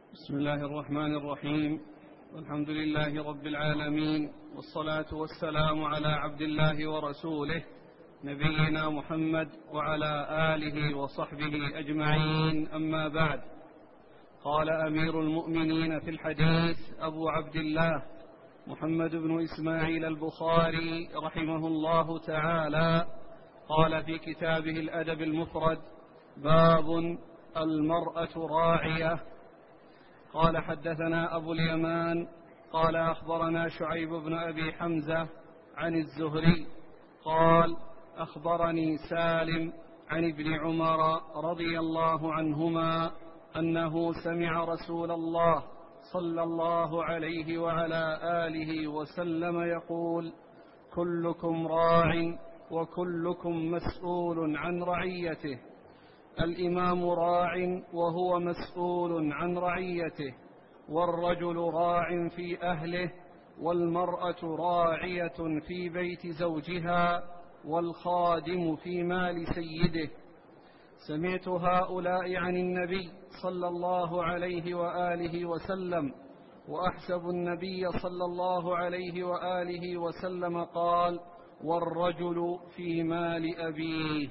بسم الله الرحمن الرحيم. والحمد لله رب العالمين، والصلاة والسلام على عبد الله ورسوله نبينا محمد وعلى آله وصحبه أجمعين، أما بعد. قال أمير المؤمنين في الحديث أبو عبد الله محمد بن إسماعيل البخاري رحمه الله تعالى، قال في كتابه الأدب المفرد: باب المرأة راعية. قال حدثنا أبو اليمان قال أخبرنا شعيب بن أبي حمزة عن الزهري قال أخبرني سالم عن ابن عمر رضي الله عنهما أنه سمع رسول الله صلى الله عليه وعلى آله وسلم يقول: كلكم راع وكلكم مسؤول عن رعيته. الإمام راع وهو مسؤول عن رعيته، والرجل راع في أهله، والمرأة راعية في بيت زوجها، والخادم في مال سيده. سمعت هؤلاء عن النبي صلى الله عليه وآله وسلم، وأحسب النبي صلى الله عليه وآله وسلم قال: والرجل في مال أبيه.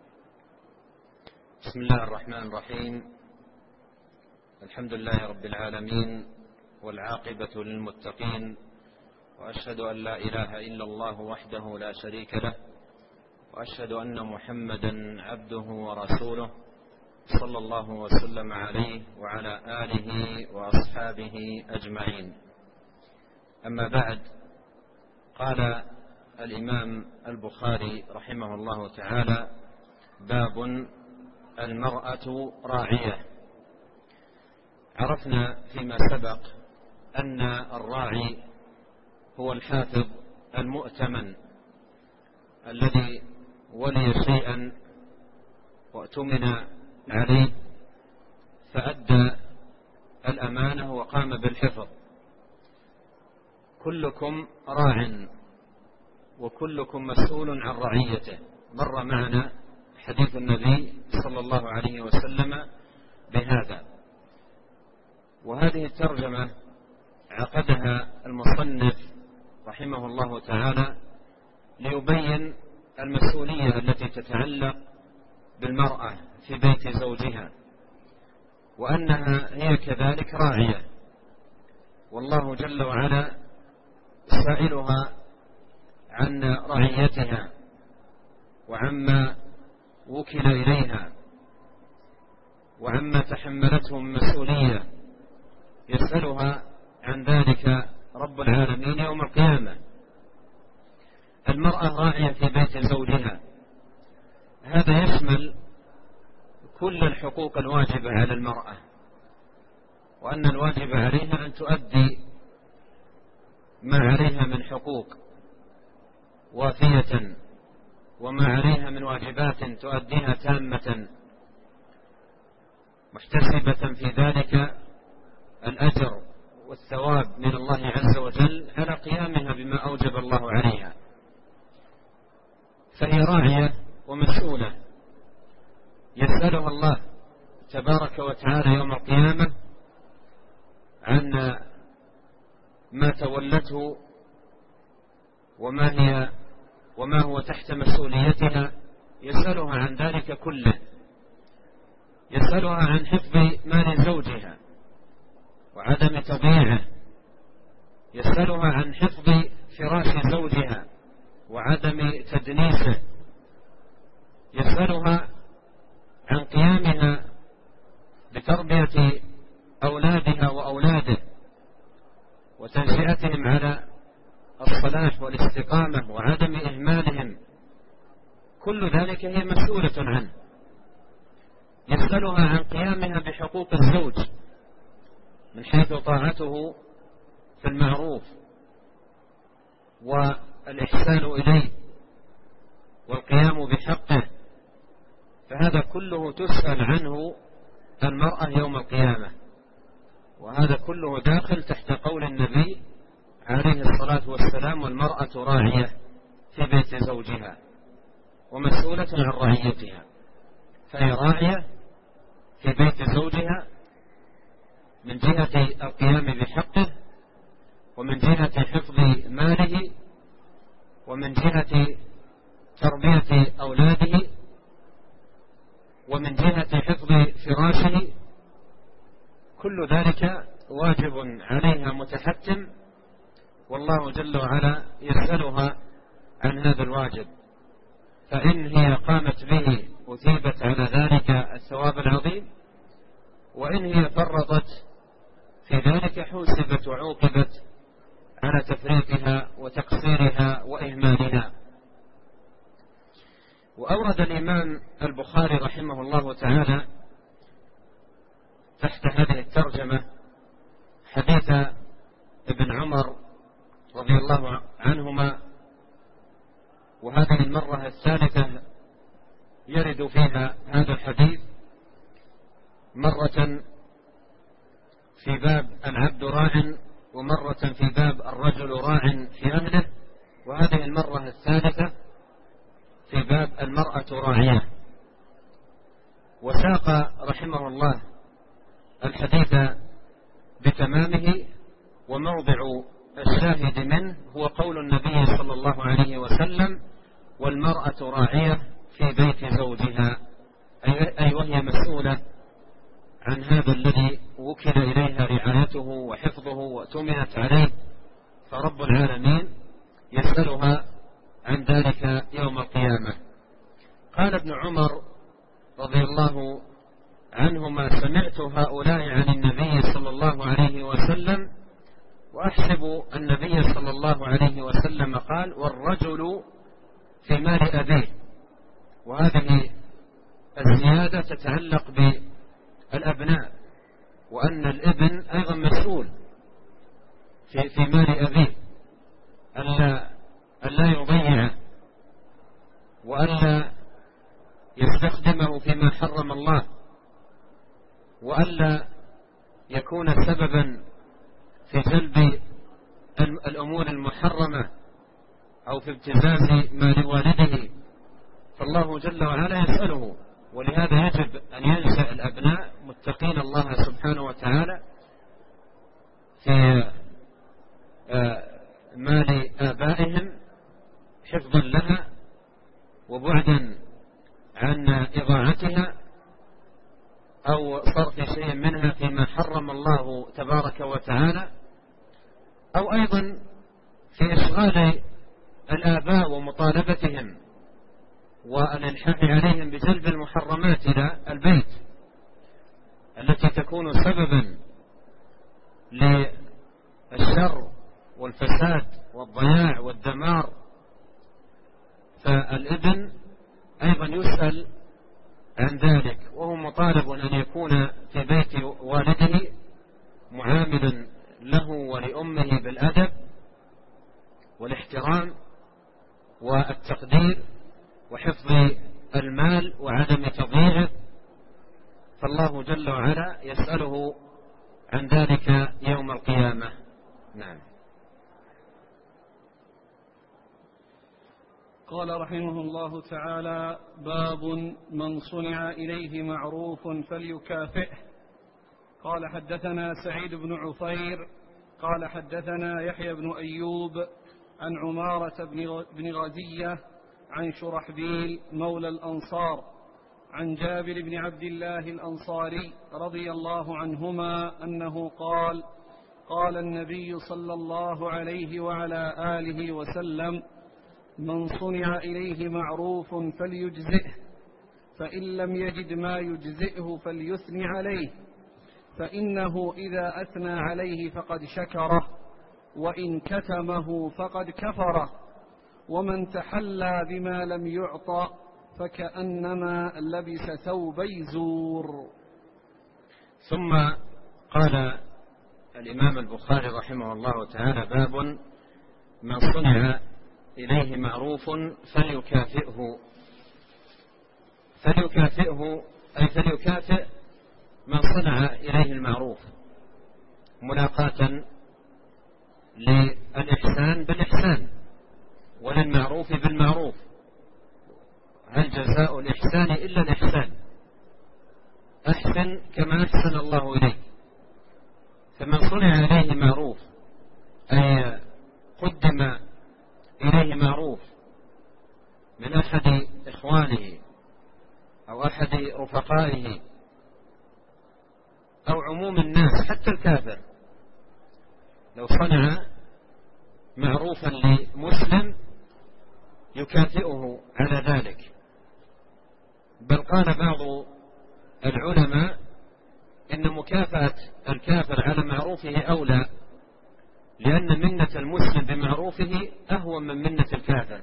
بسم الله الرحمن الرحيم. الحمد لله رب العالمين، والعاقبة للمتقين، وأشهد أن لا إله إلا الله وحده لا شريك له، وأشهد أن محمدا عبده ورسوله صلى الله وسلم عليه وعلى آله وأصحابه أجمعين. أما بعد، قال الإمام البخاري رحمه الله تعالى: باب المرأة راعية. عرفنا فيما سبق أن الراعي هو الحافظ المؤتمن الذي ولي شيئا وأتمن عليه فأدى الأمانة وقام بالحفظ. كلكم راع وكلكم مسؤول عن رعيته. مر معنا حديث النبي صلى الله عليه وسلم بهذا، وهذه الترجمة عقدها المصنف رحمه الله تعالى ليبين المسؤولية التي تتعلق بالمرأة في بيت زوجها، وأنها هي كذلك راعية، والله جل وعلا سائلها عن رعيتها وعما وكل إليها وعما تحملته من مسؤولية، يسألها عن ذلك رب العالمين يوم القيامة. المرأة راعية في بيت زوجها، هذا يشمل كل الحقوق الواجبة على المرأة، وأن الواجب عليها أن تؤدي ما عليها من حقوق وافية، وما عليها من واجبات تؤديها تامة، محتسبة في ذلك الأجر والثواب من الله عز وجل على قيامها بما أوجب الله عليها. فهي راعية ومسؤولة، يسألها الله تبارك وتعالى يوم القيامة عن ما تولته وما هو تحت مسؤوليتها. يسألها عن ذلك كله، يسألها عن حفظ مال زوجها وعدم تضييعه، يسألها عن حفظ فراش زوجها وعدم تدنيسه، يسألها عن قيامها بتربية أولادها وأولاده وتنشئتهم على الصلاح والاستقامة وعدم إهمالهم. كل ذلك هي مسؤولة عنه. يسألها عن قيامها بحقوق الزوج من حيث طاعته في المعروف والإحسان إليه والقيام بحقه، فهذا كله تسأل عنه المرأة يوم القيامة، وهذا كله داخل تحت قول النبي عليه الصلاة والسلام: والمرأة راعية في بيت زوجها ومسؤولة عن رعيتها. فهي راعية في بيت زوجها من جهة القيام بحقه، ومن جهة حفظ ماله، ومن جهة تربية أولاده، ومن جهة حفظ فراشه. كل ذلك واجب عليها متحتم، والله جل وعلا يسألها عن هذا الواجب، فإن هي قامت به أثيبت على ذلك الثواب العظيم، وإن هي فرطت في ذلك حوسبت وعوقبت على تفريطها وتقصيرها وإهمالها. وأورد الإمام البخاري رحمه الله تعالى تحت هذه الترجمة حديث ابن عمر رضي الله عنهما، وهذه المرة الثالثة يرد فيها هذا الحديث، مرة في باب العبد راع، ومرة في باب الرجل راع في أهله، وهذه المرة الثالثة في باب المرأة راعية. وساق رحمه الله الحديث بتمامه، وموضع الشاهد منه هو قول النبي صلى الله عليه وسلم: والمرأة راعية في بيت زوجها، أي وهي مسؤولة عن هذا الذي وكل إليها رعايته وحفظه وأتمنت عليه، فرب العالمين يسألها عن ذلك يوم القيامة. قال ابن عمر رضي الله عنهما: سمعت هؤلاء عن النبي صلى الله عليه وسلم، وأحسب النبي صلى الله عليه وسلم قال: والرجل في مال أبيه. وهذه الزيادة تتعلق بالأبناء، وأن الابن أيضا مسؤول في مال أبيه، ألا يضيعه، وألا يستخدمه فيما حرم الله، وألا يكون سببا في جلب الأمور المحرمة أو في ابتزاز مال والده، فالله جل وعلا يسأله. ولهذا يجب أن ينشأ الأبناء متقين الله سبحانه وتعالى في مال آبائهم، حفظا لها وبعدا عن إضاعتها أو صرف شيء منها فيما حرم الله تبارك وتعالى، أو أيضا في إشغال الآباء ومطالبتهم والإلحاح عليهم بجلب المحرمات إلى البيت التي تكون سببا للشر والفساد والضياع والدمار. فالابن أيضا يسأل عن ذلك، وهو مطالب أن يكون في بيت والده معاملا له ولأمه بالأدب والاحترام والتقدير وحفظ المال وعدم تضييعه، فالله جل وعلا يسأله عن ذلك يوم القيامة. نعم. قال رحمه الله تعالى: باب من صنع إليه معروف فليكافئه. قال حدثنا سعيد بن عفير قال حدثنا يحيى بن أيوب عن عمارة بن غزية عن شرحبيل مولى الأنصار عن جابر بن عبد الله الأنصاري رضي الله عنهما أنه قال: قال النبي صلى الله عليه وعلى آله وسلم: من صنع إليه معروف فليجزئه، فإن لم يجد ما يجزئه فليثني عليه، فإنه إذا أثنى عليه فقد شكره، وإن كتمه فقد كفره، ومن تحلى بما لم يعطى فكأنما لبس ثوبي زور. ثم قال الإمام البخاري رحمه الله تعالى: باب من صنع إليه معروف فليكافئه. فليكافئه أي فليكافئ من صنع إليه المعروف، ملاقاة للإحسان بالإحسان وللمعروف بالمعروف. هل جزاء الإحسان إلا الإحسان؟ أحسن كما أحسن الله إليك، فمن صنع إليه معروف أي قدم إليه معروف من أحد إخوانه أو أحد رفقائه أو عموم الناس حتى الكافر، لو صنع معروفا لمسلم يكافئه على ذلك. بل قال بعض العلماء إن مكافأة الكافر على معروفه أولى، لأن منة المسلم بمعروفه أهون من منة الكافر.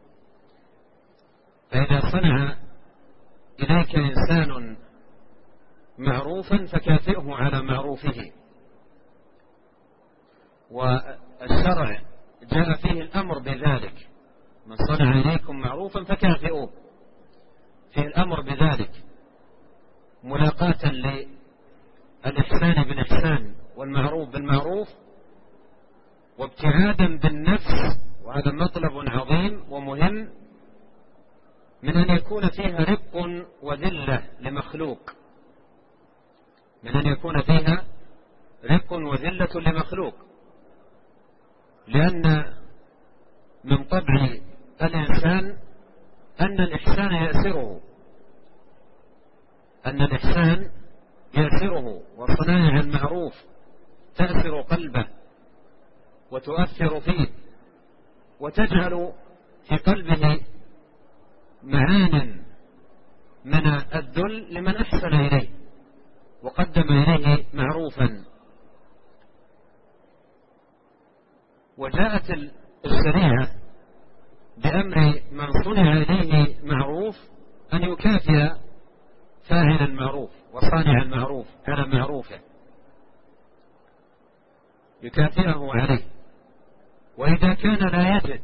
فإذا صنع إليك إنسان معروفا فكافئه على معروفه، والشرع جاء فيه الأمر بذلك، من صنع إليكم معروفا فكافئوه، فيه الأمر بذلك ملاقاة للإحسان بالإحسان والمعروف بالمعروف، وابتعادا بالنفس، وهذا مطلب عظيم ومهم، من أن يكون فيها رق وذلة لمخلوق، من أن يكون فيها رق وذلة لمخلوق، لأن من طبع الإنسان أن الإحسان يأسره، أن الإحسان يأسره، وصنائع المعروف تأسر قلبه وتؤثر فيه، وتجعل في قلبه معان من الذل لمن أحسن إليه وقدم إليه معروفا. وجاءت الشريعة بأمر من صنع إليه معروف أن يكافئ فاعل المعروف وصانع المعروف على معروفه، يكافئه عليه. وإذا كان لا يجد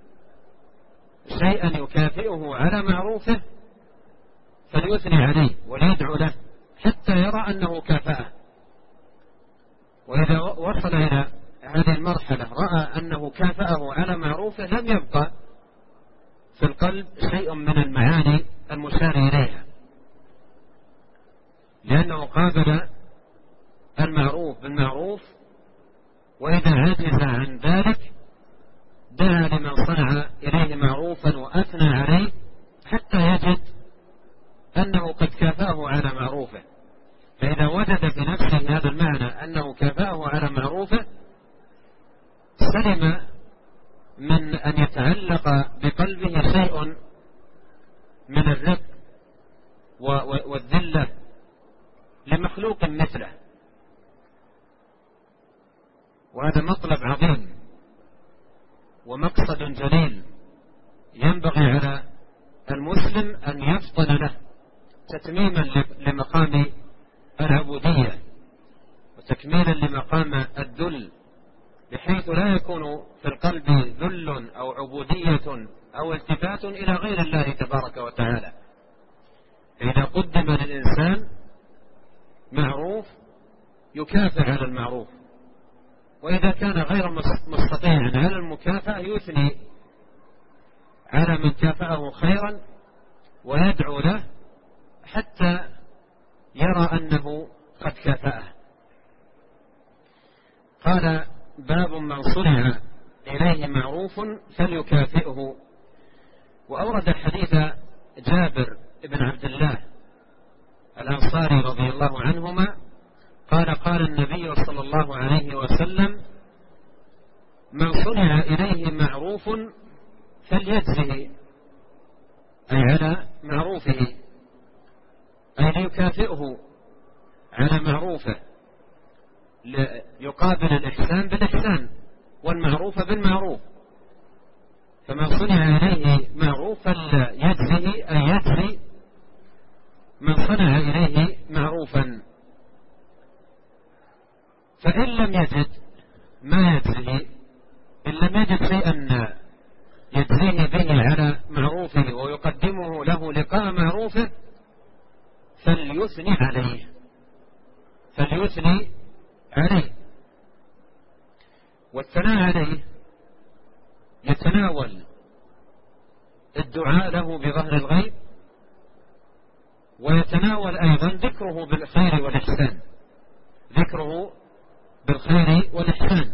شيئا يكافئه على معروفه فليثني عليه وليدعو له حتى يرى أنه كافأه. وإذا وصل إلى هذه المرحلة رأى أنه كافأه على معروفه لم يبقى في القلب شيء من المعاني المشار إليها، لأنه قابل المعروف بالمعروف. وإذا عجز عن ذلك دعا لمن صنع إليه معروفا وأثنى عليه حتى يجد أنه قد كافأه على معروفه. فإذا وجد في نفسه هذا المعنى أنه كافأه على معروفه سلم من أن يتعلق بقلبه شيء من الرق والذلة لمخلوق مثله. وهذا مطلب عظيم ومقصد جليل ينبغي على المسلم أن يفطن له تتميما لمقام العبودية وتكميلا لمقام الذل، بحيث لا يكون في القلب ذل أو عبودية أو التفات إلى غير الله تبارك وتعالى. إذا قدم للإنسان معروف يكافئ على المعروف، وإذا كان غير مستطيع على المكافأة يثني على من كافأه خيرا ويدعو له حتى يرى أنه قد كافأه. قال: باب من صنع إليه معروف فليكافئه. وأورد حديث جابر بن عبد الله الأنصاري رضي الله عنهما قال: قال النبي صلى الله عليه وسلم: من صنع إليه معروف فليجزه، أي على معروفه، أي ليكافئه على معروفه، يقابل الإحسان بالإحسان والمعروف بالمعروف. فمن صنع إليه معروف فليجزه، أي يجزي من صنع إليه معروفا. فإن لم يجد ما يجزيه، إن لم يجد شيئا يجزيه به على معروفه ويقدمه له لقاء معروفه فليثني عليه، فليثني عليه. والثناء عليه يتناول الدعاء له بظهر الغيب، ويتناول أيضا ذكره بالخير والإحسان، ذكره بالخير والإحسان.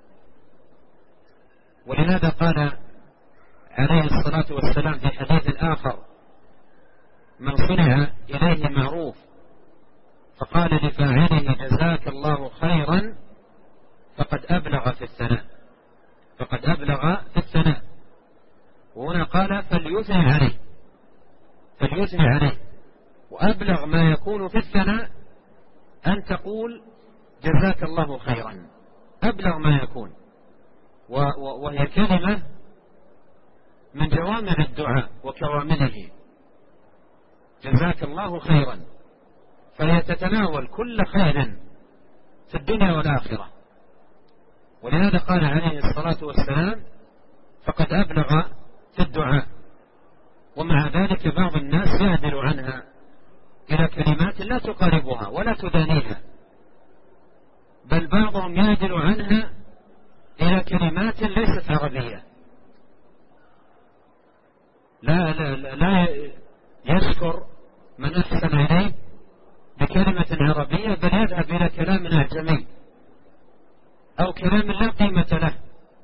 ولهذا قال عليه الصلاة والسلام في حديث آخر: من صنع إليه معروف فقال لفاعله جزاك الله خيرا فقد أبلغ في الثناء، فقد أبلغ في الثناء. وهنا قال فليثني عليه، فليثني عليه. وأبلغ ما يكون في الثناء أن تقول جزاك الله خيرا، أبلغ ما يكون، وهي كلمة من جوامع الدعاء وكوامله، جزاك الله خيرا، فهي تتناول كل خير في الدنيا والآخرة. ولهذا قال عليه الصلاة والسلام فقد أبلغ في الدعاء. ومع ذلك بعض الناس يعدل عنها إلى كلمات لا تقاربها ولا تدانيها، بل بعضهم يعدل عنها إلى كلمات ليست عربية. لا يشكر من أحسن إليه بكلمة عربية، بل يذهب إلى كلام أعجمي أو كلام لا قيمة له،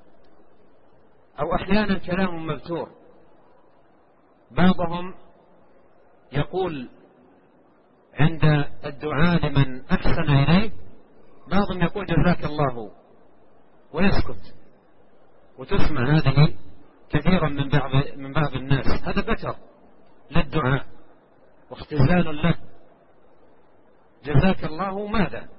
أو أحيانا كلام مبتور. بعضهم يقول عند الدعاء لمن أحسن إليه، بعضهم يقول جزاك الله ويسكت، وتسمع هذه كثيرا من بعض الناس. هذا بتر للدعاء واختزال له. جزاك الله ماذا؟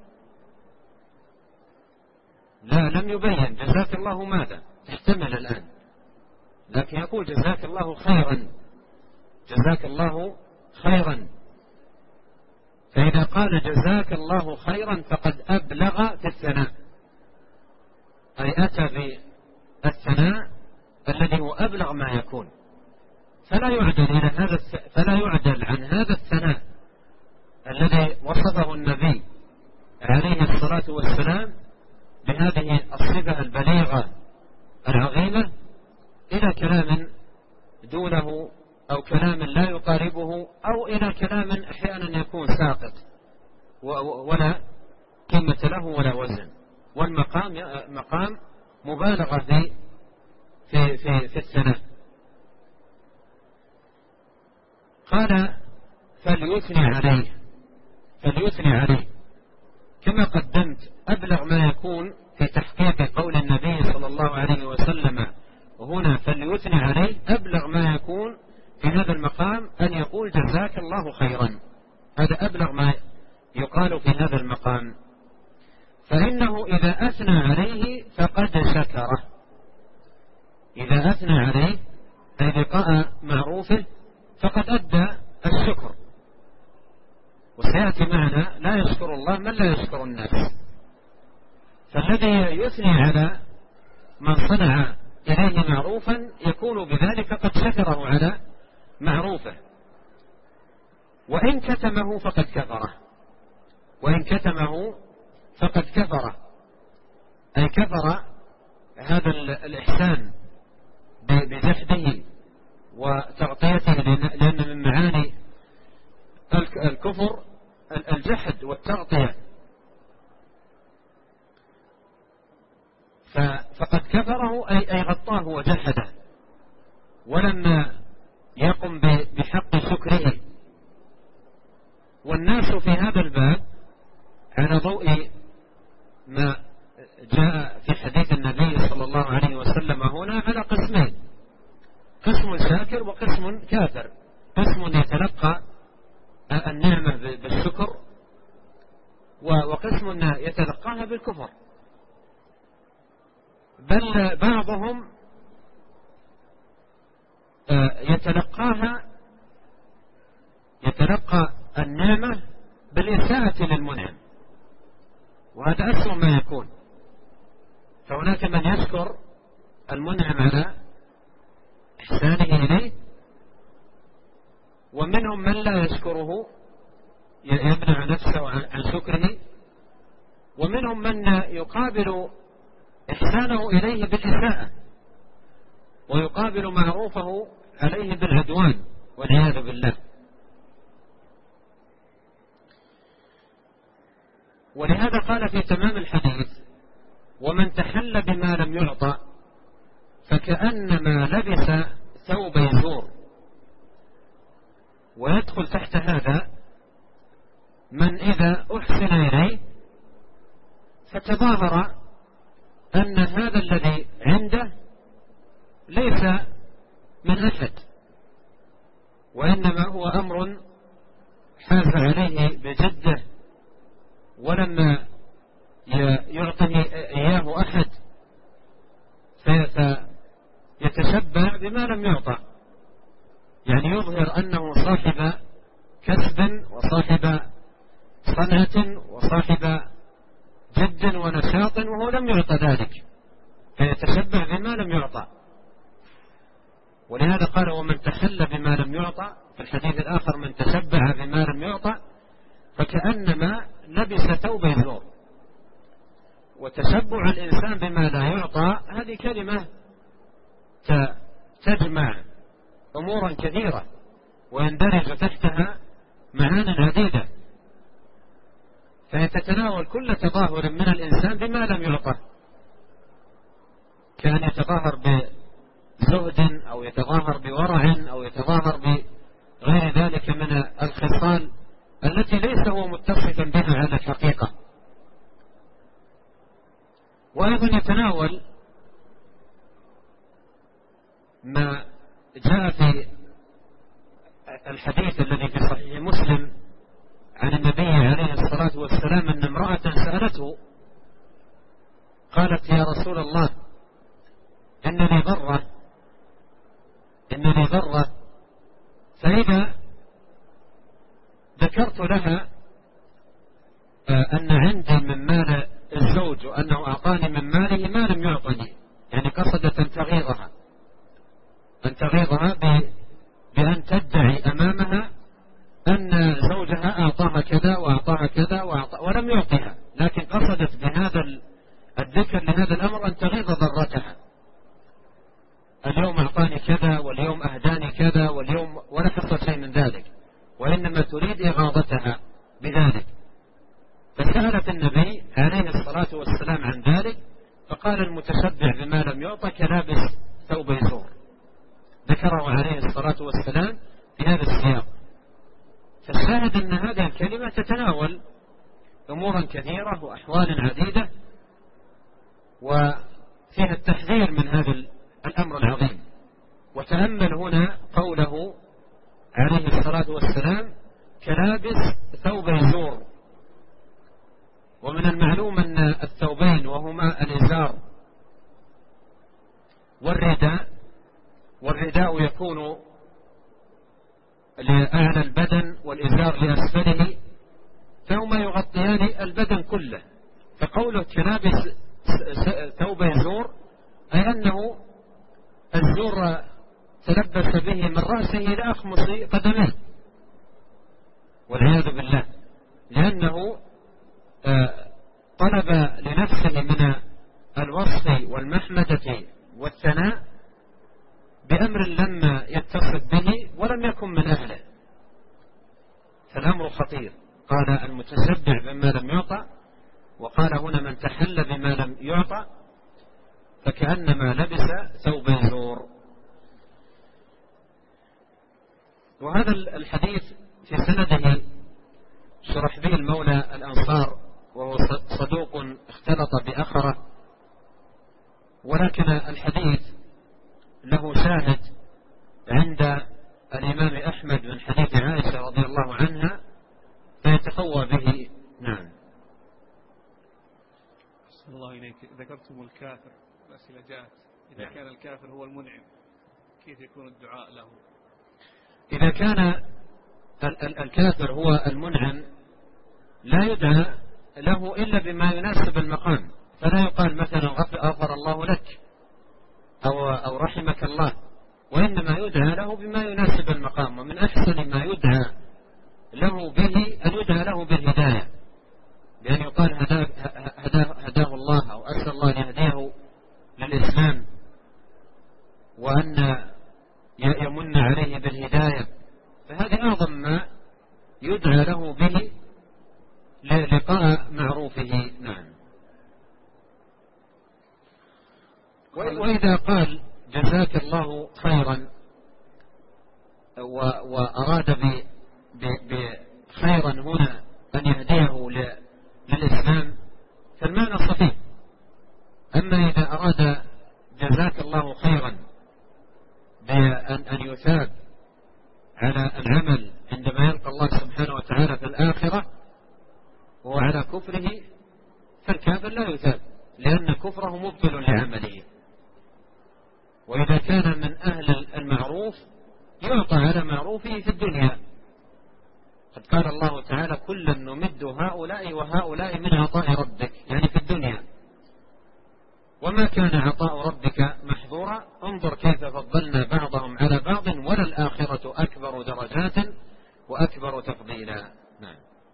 لا، لم يبين جزاك الله ماذا، تحتمل الآن، لكن يقول جزاك الله خيرا، جزاك الله خيرا. فإذا قال جزاك الله خيرا فقد أبلغ في الثناء، أي أتى بالثناء الذي هو أبلغ ما يكون. فلا يعدل عن هذا الثناء الذي وصفه النبي عليه الصلاة والسلام بهذه الصفة البليغة العظيمة إلى كلام دونه، أو كلام لا يقاربه، أو إلى كلام أحيانا يكون ساقط ولا قيمة له ولا وزن. والمقام مقام مبالغة في الثناء. قال فليثني عليه، فليثني عليه، كما قدمت أبلغ ما يكون في تحقيق قول النبي صلى الله عليه وسلم هنا فليثني عليه. أبلغ ما يكون في هذا المقام أن يقول جزاك الله خيرا، هذا أبلغ ما يقال في هذا المقام. فإنه إذا أثنى عليه فقد شكره، إذا أثنى عليه أي بقاء معروفه فقد أدى الشكر. وسيأتي معنا لا يشكر الله من لا يشكر الناس. فالذي يثني على من صنع إليه معروفا يكون بذلك قد شكره على معروفه. وإن كتمه فقد كفره، وإن كتمه فقد كفره، أي كفر هذا الإحسان بجحده وتغطيته، لأن من معاني الكفر الجحد والتغطية. فقد كفره أي غطاه وجحده، ولم يقم بحق شكره. والناس في هذا الباب على ضوء ما جاء في حديث النبي صلى الله عليه وسلم هنا على قسمين: قسم شاكر وقسم كافر. قسم يتلقى النعمة بالشكر، وقسم يتلقاها بالكفر. بل بعضهم يتلقى النعمة بالإساءة للمنعم، وهذا أسوأ ما يكون. فهناك من يشكر المنعم على إحسانه إليه، ومنهم من لا يشكره يمنع نفسه عن شكره، ومنهم من يقابل إحسانه إليه بالإساءة، ويقابل معروفه عليه بالعدوان والعياذ بالله. ولهذا قال في تمام الحديث ومن تحل بما لم يعطى فكأنما لبس ثوب زور. ويدخل تحت هذا من إذا أحسن إليه فتظاهر أن هذا الذي عنده ليس من أحد، وإنما هو أمر حاز عليه بجده ولما يعطيه إياه أحد فيتشبع بما لم يعطى، يعني يظهر أنه صاحب كسب وصاحب صنعة وصاحب جد ونشاط وهو لم يعطى ذلك، فيتشبع بما لم يعطى. ولهذا قال ومن تحل بما لم يعطى، في الحديث الآخر من تشبع بما لم يعطى فكأنما لبس ثوب زور. وتشبع الإنسان بما لا يعطى هذه كلمة تجمع أمورا كثيرة ويندرج تحتها معان عديدة، فهي تتناول كل تظاهر من الإنسان بما لم يعطى، كان يتظاهر بزهد أو يتظاهر بورع أو يتظاهر بغير ذلك من الخصال التي ليس هو متصفا بها على الحقيقة. وأيضا يتناول ما جاء في الحديث الذي في صحيح مسلم عن النبي عليه الصلاة والسلام أن امرأة سألته قالت يا رسول الله إنني ضرة، فإذا ذكرت لها أن عندي من مال الزوج وأنه أعطاني من ماله ما لم يعطني، يعني قصدت أن تغيظها بأن تدعي أمامها أن زوجها أعطاها كذا وأعطاها كذا ولم يعطيها، لكن قصدت بهذا الذكر لهذا الأمر أن تغيظ ضرتها، اليوم أعطاني كذا واليوم أهداني كذا واليوم، ولا حصل شيء من ذلك، وإنما تريد إغاظتها بذلك. فسألت النبي عليه الصلاة والسلام عن ذلك فقال المتشبع بما لم يعطى كلابس ثوب زور، ذكره عليه الصلاة والسلام في هذا السياق. فالشاهد أن هذه الكلمة تتناول أمورا كثيرة وأحوال عديدة وفيها التحذير من هذا الأمر العظيم. وتأمل هنا قوله عليه الصلاة والسلام كلابس ثوب زور. ومن المعلوم أن الثوبين وهما الإزار والرداء يكون لأعلى البدن والإزار لأسفله، فهما يغطيان البدن كله. فقوله كلابس ثوب زور أي أنه الزور تلبس به من رأسه إلى أخمص قدميه والعياذ بالله، لأنه طلب لنفسه من الوصف والمحمدة والثناء بأمر لم يتصف به ولم يكن من أهله، فالأمر خطير. قال المتشبع بما لم يعطى، وقال هنا من تحل بما لم يعطى فكأنما لبس ثوب زور. وهذا الحديث في سنده شرحبيل مولى الأنصار، وهو صدوق اختلط بأخره، ولكن الحديث له شاهد عند الإمام أحمد من حديث عائشة رضي الله عنها فيتقوى به. نعم. صلى الله إليك. ذكرتم الكافر، الأسئلة جاءت إذا كان الكافر هو المنعم كيف يكون الدعاء له؟ إذا كان الكافر هو المنعم لا يدعى له إلا بما يناسب المقام، فلا يقال مثلا غفر الله لك أو رحمك الله، وإنما يدعى له بما يناسب المقام. ومن أحسن ما يدعى له به أن يدعى له بالهداية، بأن يقال هداه الله، أو أسأل الله أن يهديه للإسلام وأن يمن عليه بالهداية، فهذا أعظم ما يدعى له به للقاء معروفه. نعم. وإذا قال جزاك الله خيرا وأراد بخيرا هنا أن يهديه للإسلام فالمعنى صحيح. أما إذا أراد جزاك الله خيرا بأن يثاب على العمل عندما يلقى الله سبحانه وتعالى في الآخرة وعلى كفره، فالكافر لا يثاب لأن كفره مبطل لعمله. وإذا كان من أهل المعروف يعطى على معروفه في الدنيا. قد قال الله تعالى كلا نمد هؤلاء وهؤلاء من عطاء ربك، يعني في الدنيا. وما كان عطاء ربك محظورا، انظر كيف فضلنا بعضهم على بعض وللآخرة أكبر درجات وأكبر تفضيلا. نعم.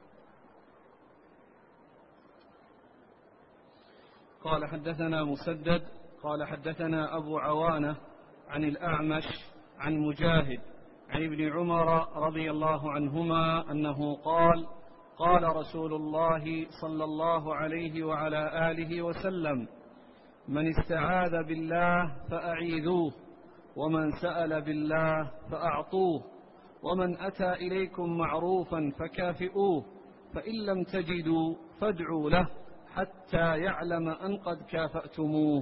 قال حدثنا مسدد قال حدثنا أبو عوانة عن الأعمش عن مجاهد عن ابن عمر رضي الله عنهما أنه قال قال رسول الله صلى الله عليه وعلى آله وسلم من استعاذ بالله فأعيذوه ومن سأل بالله فأعطوه ومن أتى إليكم معروفا فكافئوه فإن لم تجدوا فادعوا له حتى يعلم أن قد كافأتموه.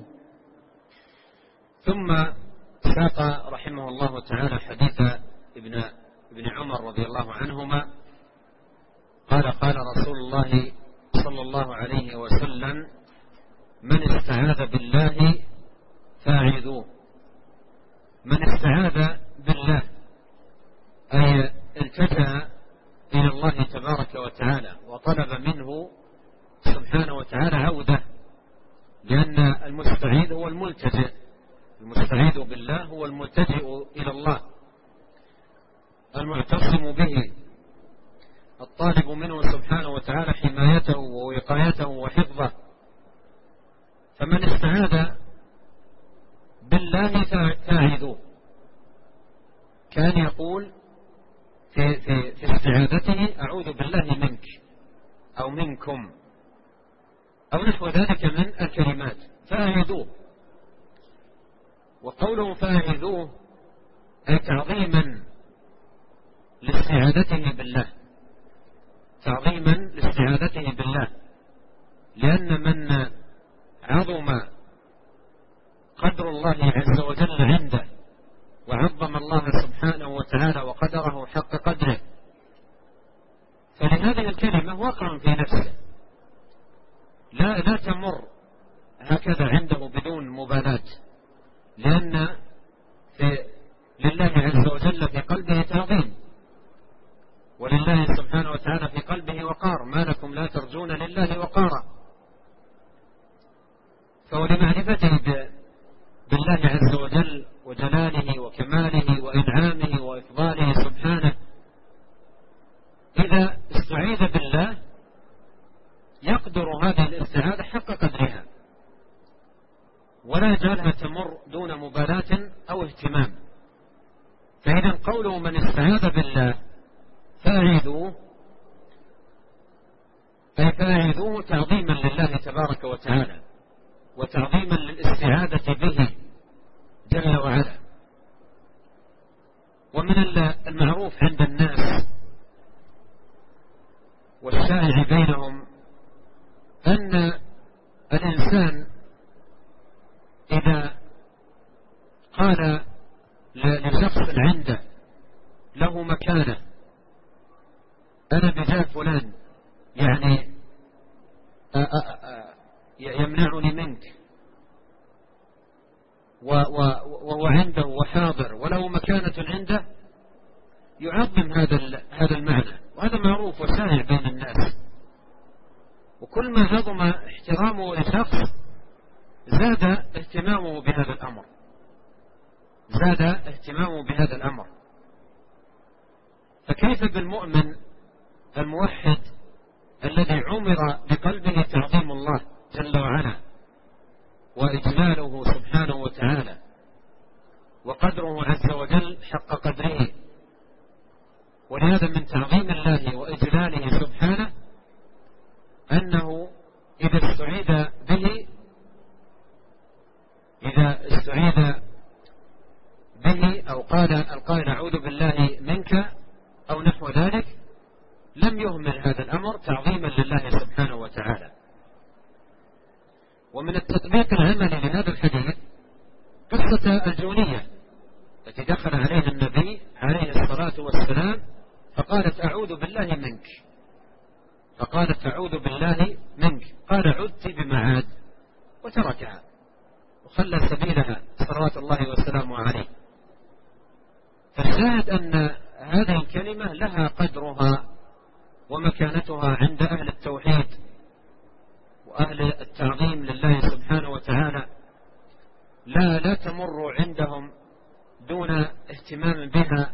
ثم ساق رحمه الله تعالى حديث ابن عمر رضي الله عنهما قال قال رسول الله صلى الله عليه وسلم من استعاذ بالله فاعذوه. من استعاذ بالله أي التجأ إلى الله تبارك وتعالى وطلب منه سبحانه وتعالى عودة، لأن المستعيذ هو الملتجئ، المستعيذ بالله هو الملتجئ إلى الله المعتصم به، الطالب منه سبحانه وتعالى حمايته ووقايته وحفظه. فمن استعاذ بالله فاعذوه. كان يقول في استعاذته أعوذ بالله منك أو منكم أو نحو ذلك من الكلمات، فاعذوه. وقوله فاعذوه أي تعظيما لاستعاذته بالله، تعظيما لاستعاذته بالله، لأن من عظم قدر الله عز وجل عنده وعظم الله سبحانه وتعالى وقدره حق قدره، فلهذه الكلمة واقع في نفسه لا تمر هكذا عنده بدون مبالاة، لأن لله عز وجل في قلبه تعظيم، ولله سبحانه وتعالى في قلبه وقار. ما لكم لا ترجون لله وقارا. فولمعرفته بالله عز وجل وجلاله وكماله وإنعامه وإفضاله سبحانه، إذا استعيذ بالله يقدر هذه الاستعاذة حق قدرها ولا يجعلها تمر دون مبالاة أو اهتمام. فإذا قوله من استعاذ بالله فاعذوه أي فاعذوه تعظيما لله تبارك وتعالى وتعظيما للاستعاذة به جل وعلا. ومن المعروف عند الناس والشائع بينهم أن الإنسان إذا قال لشخص عنده له مكانة أنا بجاه فلان يعني يمنعني منك، وهو عنده وحاضر وله مكانة عنده، يعظم هذا المعنى، وهذا معروف وشائع بين الناس. وكل ما عظم احترامه لشخص زاد اهتمامه بهذا الأمر، زاد اهتمامه بهذا الأمر. فكيف بالمؤمن الموحد الذي عمر بقلبه تعظيم الله جل وعلا وإجلاله سبحانه وتعالى وقدره عز وجل حق قدره. ولهذا من تعظيم الله وإجلاله سبحانه أنه إذا استعيذ به، إذا ومن التطبيق العملي لهذا الحديث قصة الجونية التي دخل عليها النبي عليه الصلاة والسلام فقالت أعوذ بالله منك، فقالت أعوذ بالله منك، قال عدت بمعاد، وتركها وخلى سبيلها صلوات الله وسلامه عليه. فالشاهد أن هذه الكلمة لها قدرها ومكانتها عند أهل التوحيد وأهل التعظيم لله سبحانه وتعالى، لا تمر عندهم دون اهتمام بها،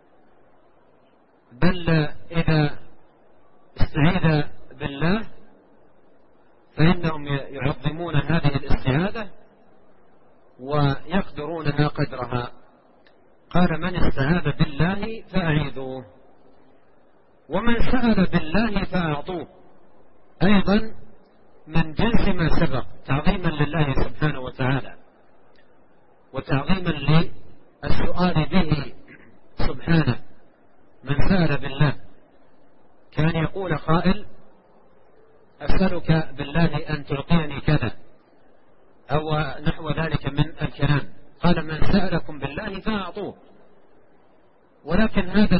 بل إذا استعيذ بالله فإنهم يعظمون هذه الاستعاذة ويقدرونها قدرها. قال من استعاذ بالله فأعيذوه، ومن سأل بالله فأعطوه، أيضا من جنس ما سبق تعظيما لله سبحانه وتعالى وتعظيما للسؤال به سبحانه. من سأل بالله كان يقول قائل أسألك بالله أن تعطيني كذا أو نحو ذلك من الكلام، قال من سألكم بالله فأعطوه. ولكن هذا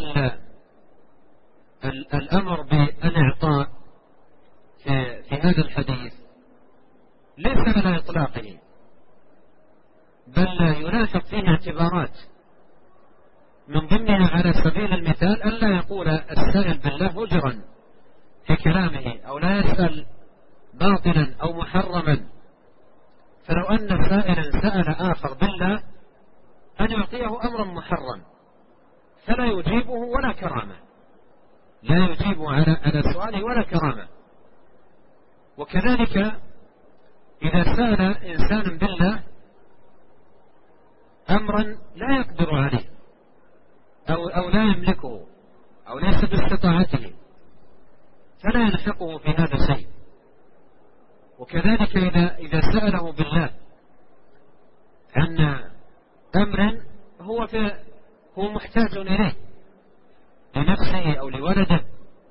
الأمر بالإعطاء في هذا الحديث ليس على إطلاقه، بل يلاحظ فيه اعتبارات، من ضمنها على سبيل المثال ألا يقول السائل بالله هجرا في كلامه أو لا يسأل باطلا أو محرما. فلو أن سائلا سأل آخر بالله أن يعطيه أمرا محرم فلا يجيبه ولا كرامة، لا يجيبه على سؤاله ولا كرامة. وكذلك إذا سأل إنسان بالله أمرا لا يقدر عليه أو لا يملكه أو ليس باستطاعته فلا يلحقه في هذا الشيء. وكذلك إذا سأله بالله عن أمر هو محتاج إليه لنفسه أو لولده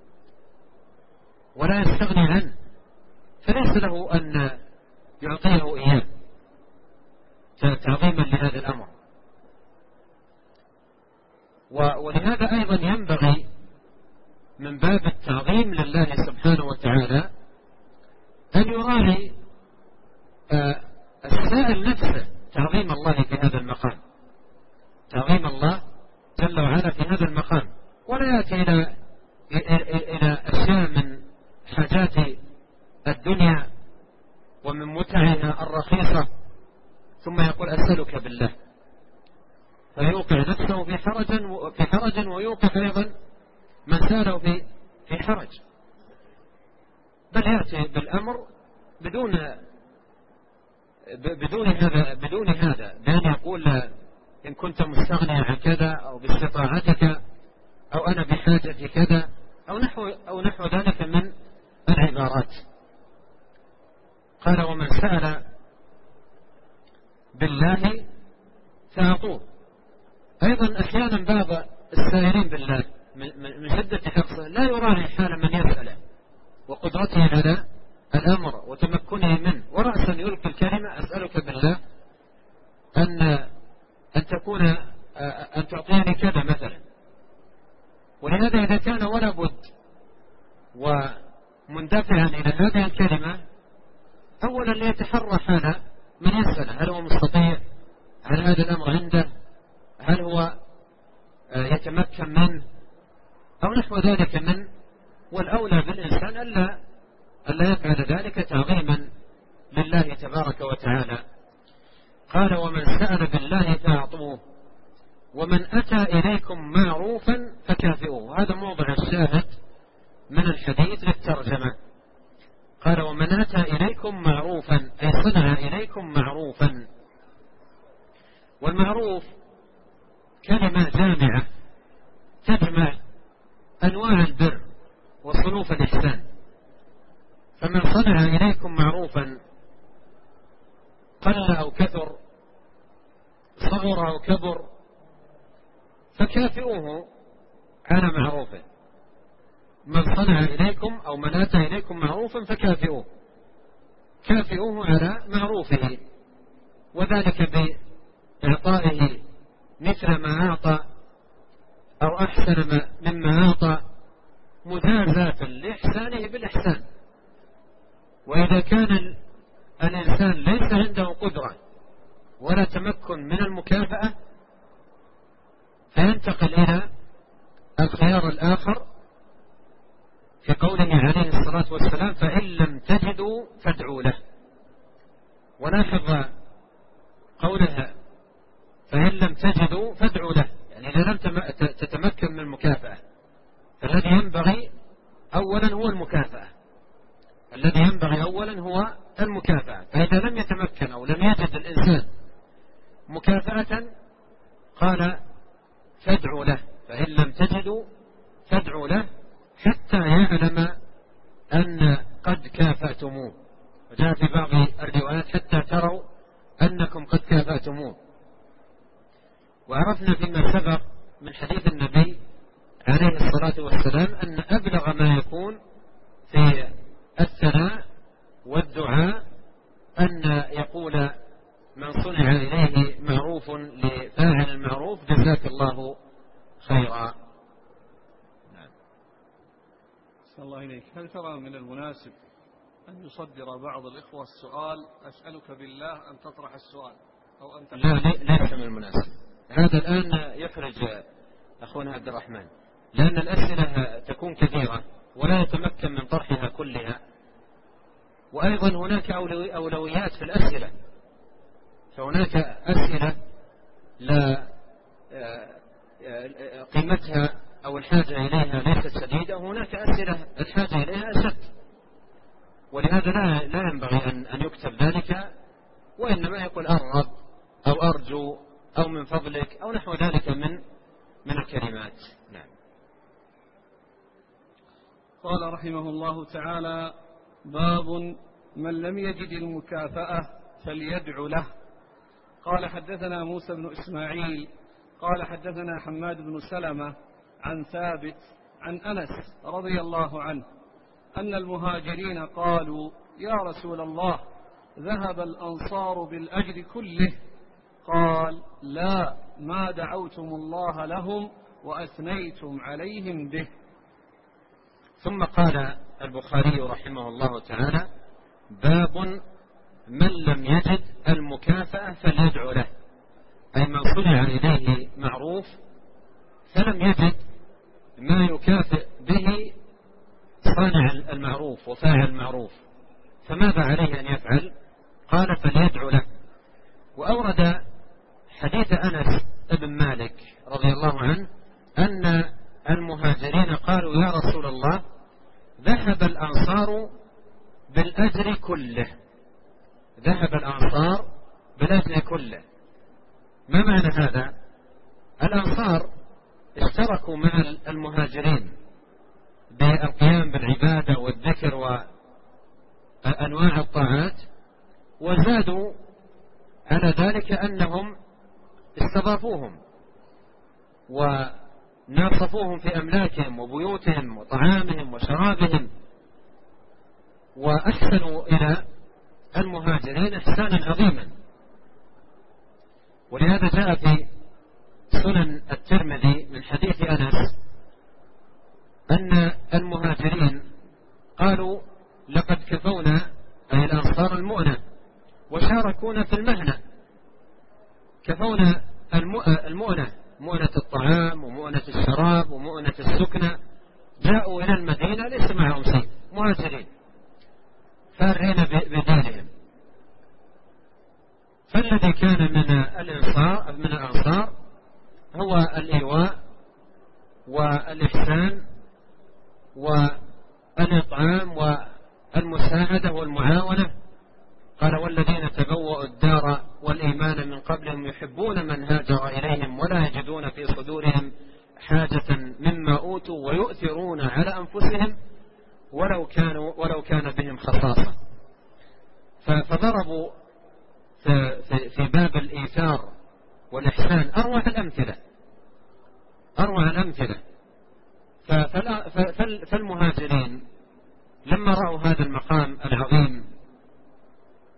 ولا يستغني عنه فليس له أن يعطيه إياه تعظيما لهذا الأمر. ولهذا أيضا ينبغي من باب التعظيم لله سبحانه وتعالى أن يراعي السائل نفسه تعظيم الله في هذا المقام، تعظيم الله جل وعلا في هذا المقام، ولا يأتي إلى أشياء من حاجات الدنيا ومن متعها الرخيصة ثم يقول أسألك بالله، فيوقع نفسه في حرج ويوقع أيضا من سأله في حرج، بل يأتي بالأمر بدون هذا بأن يقول إن كنت مستغنيا عن كذا أو باستطاعتك أو أنا بحاجة كذا أو نحو ذلك من العبارات. قال ومن سأل بالله فأعطوه. أيضا أحيانا بعض السائلين بالله من شدة حرصه لا يراعي حال من يسأله وقدرته على الأمر وتمكنه منه، ورأسا يلقي الكلمة أسألك بالله أن تعطيني كذا مثلا. ولهذا إذا كان ولا بد ومندفعا إلى هذه الكلمة أولا ليتحرى حال من يسأله، هل هو مستطيع، هل هذا الأمر عنده، هل هو يتمكن منه أو نحو ذلك من. والأولى بالإنسان ألا يفعل ذلك تعظيما لله تبارك وتعالى. قال ومن سأل بالله فأعطوه ومن أتى إليكم معروفا فكافئوه. هذا موضع الشاهد من الحديث للترجمة. قال ومن أتى إليكم معروفا أي صنع إليكم معروفا. والمعروف كلمة جامعة تجمع أنواع البر وصنوف الإحسان، فمن صنع إليكم معروفا قل أو كثر، صغر أو كبر، فكافئوه على معروفه. من صنع إليكم أو من أتى إليكم معروفا فكافئوه. كافئوه على معروفه، وذلك بإعطائه مثل ما أعطى أو أحسن مما أعطى، مجازاة لإحسانه بالإحسان. وإذا كان الإنسان ليس عنده قدرة ولا تمكن من المكافأة، فينتقل إلى الخيار الآخر في قوله عليه الصلاة والسلام: فإن لم تجدوا فادعوا له. ولاحظ قولها فإن لم تجدوا فادعوا له، يعني إذا لم تتمكن من المكافأة، فالذي ينبغي أولا هو المكافأة، الذي ينبغي أولا هو المكافأة. فإذا لم يتمكن أو لم يجد الإنسان مكافأة قال فادعوا له، فإن لم تجدوا فادعوا له حتى يعلم أن قد كافأتموه. وجاء في بعض الروايات حتى تروا أنكم قد كافأتموه. وعرفنا فيما سبق من حديث النبي عليه الصلاة والسلام أن أبلغ ما يكون في الثناء والدعاء أن يقول من صنع إليه معروف لفاعل المعروف: جزاك الله خيرا. نعم. صلى الله إليك. هل ترى من المناسب أن يصدر بعض الإخوة السؤال: أسألك بالله أن تطرح السؤال أو أن لا، ليس من المناسب هذا. الآن يخرج أخونا عبد الرحمن، لأن الأسئلة تكون كثيرة ولا يتمكن من طرحها كلها، وأيضا هناك أولويات في الأسئلة. فهناك أسئلة لا قيمتها أو الحاجة إليها ليست شديدة، وهناك أسئلة الحاجة إليها أشد، ولهذا لا ينبغي أن يكتب ذلك، وإنما يقول أرغب أو أرجو أو من فضلك أو نحو ذلك من الكلمات. نعم. قال رحمه الله تعالى: باب من لم يجد المكافأة فليدع له. قال حدثنا موسى بن إسماعيل قال حدثنا حماد بن سلمة عن ثابت عن أنس رضي الله عنه أن المهاجرين قالوا: يا رسول الله، ذهب الأنصار بالأجر كله. قال: لا، ما دعوتم الله لهم وأثنيتم عليهم به. ثم قال البخاري رحمه الله تعالى: باب من لم يجد المكافأة فليدعو له، أي من صنع إليه معروف فلم يجد ما يكافئ به صانع المعروف وفاعل المعروف، فماذا عليه أن يفعل؟ قال: فليدعو له. وأورد حديث أنس بن مالك رضي الله عنه أن المهاجرين قالوا: يا رسول الله، ذهب الأنصار بالأجر كله. ذهب الأنصار بالأجر كله. ما معنى هذا؟ الأنصار اشتركوا مع المهاجرين بالقيام بالعبادة والذكر وأنواع الطاعات، وزادوا على ذلك أنهم استضافوهم وناصفوهم في أملاكهم وبيوتهم وطعامهم وشرابهم، وأحسنوا إلى المهاجرين إحسانا عظيما. ولهذا جاء في سنن الترمذي من حديث أنس أن المهاجرين قالوا: لقد كفونا، أي الأنصار، المؤنة وشاركونا في المهنة. كفونا المؤنة، مؤنة الطعام ومؤنة الشراب ومؤنة السكنة. جاءوا إلى المدينة ليس معهم شيء، مهاجرين فارين بدينهم. فالذي كان من الأنصار هو الإيواء والإحسان والإطعام والمساعدة والمعاونة. قال: والذين تبوأوا الدار والإيمان من قبلهم يحبون من هاجر إليهم ولا يجدون في صدورهم حاجة مما أوتوا ويؤثرون على أنفسهم ولو كان بهم خصاصة. فضربوا في باب الإيثار والإحسان أروع الأمثلة. فالمهاجرين لما رأوا هذا المقام العظيم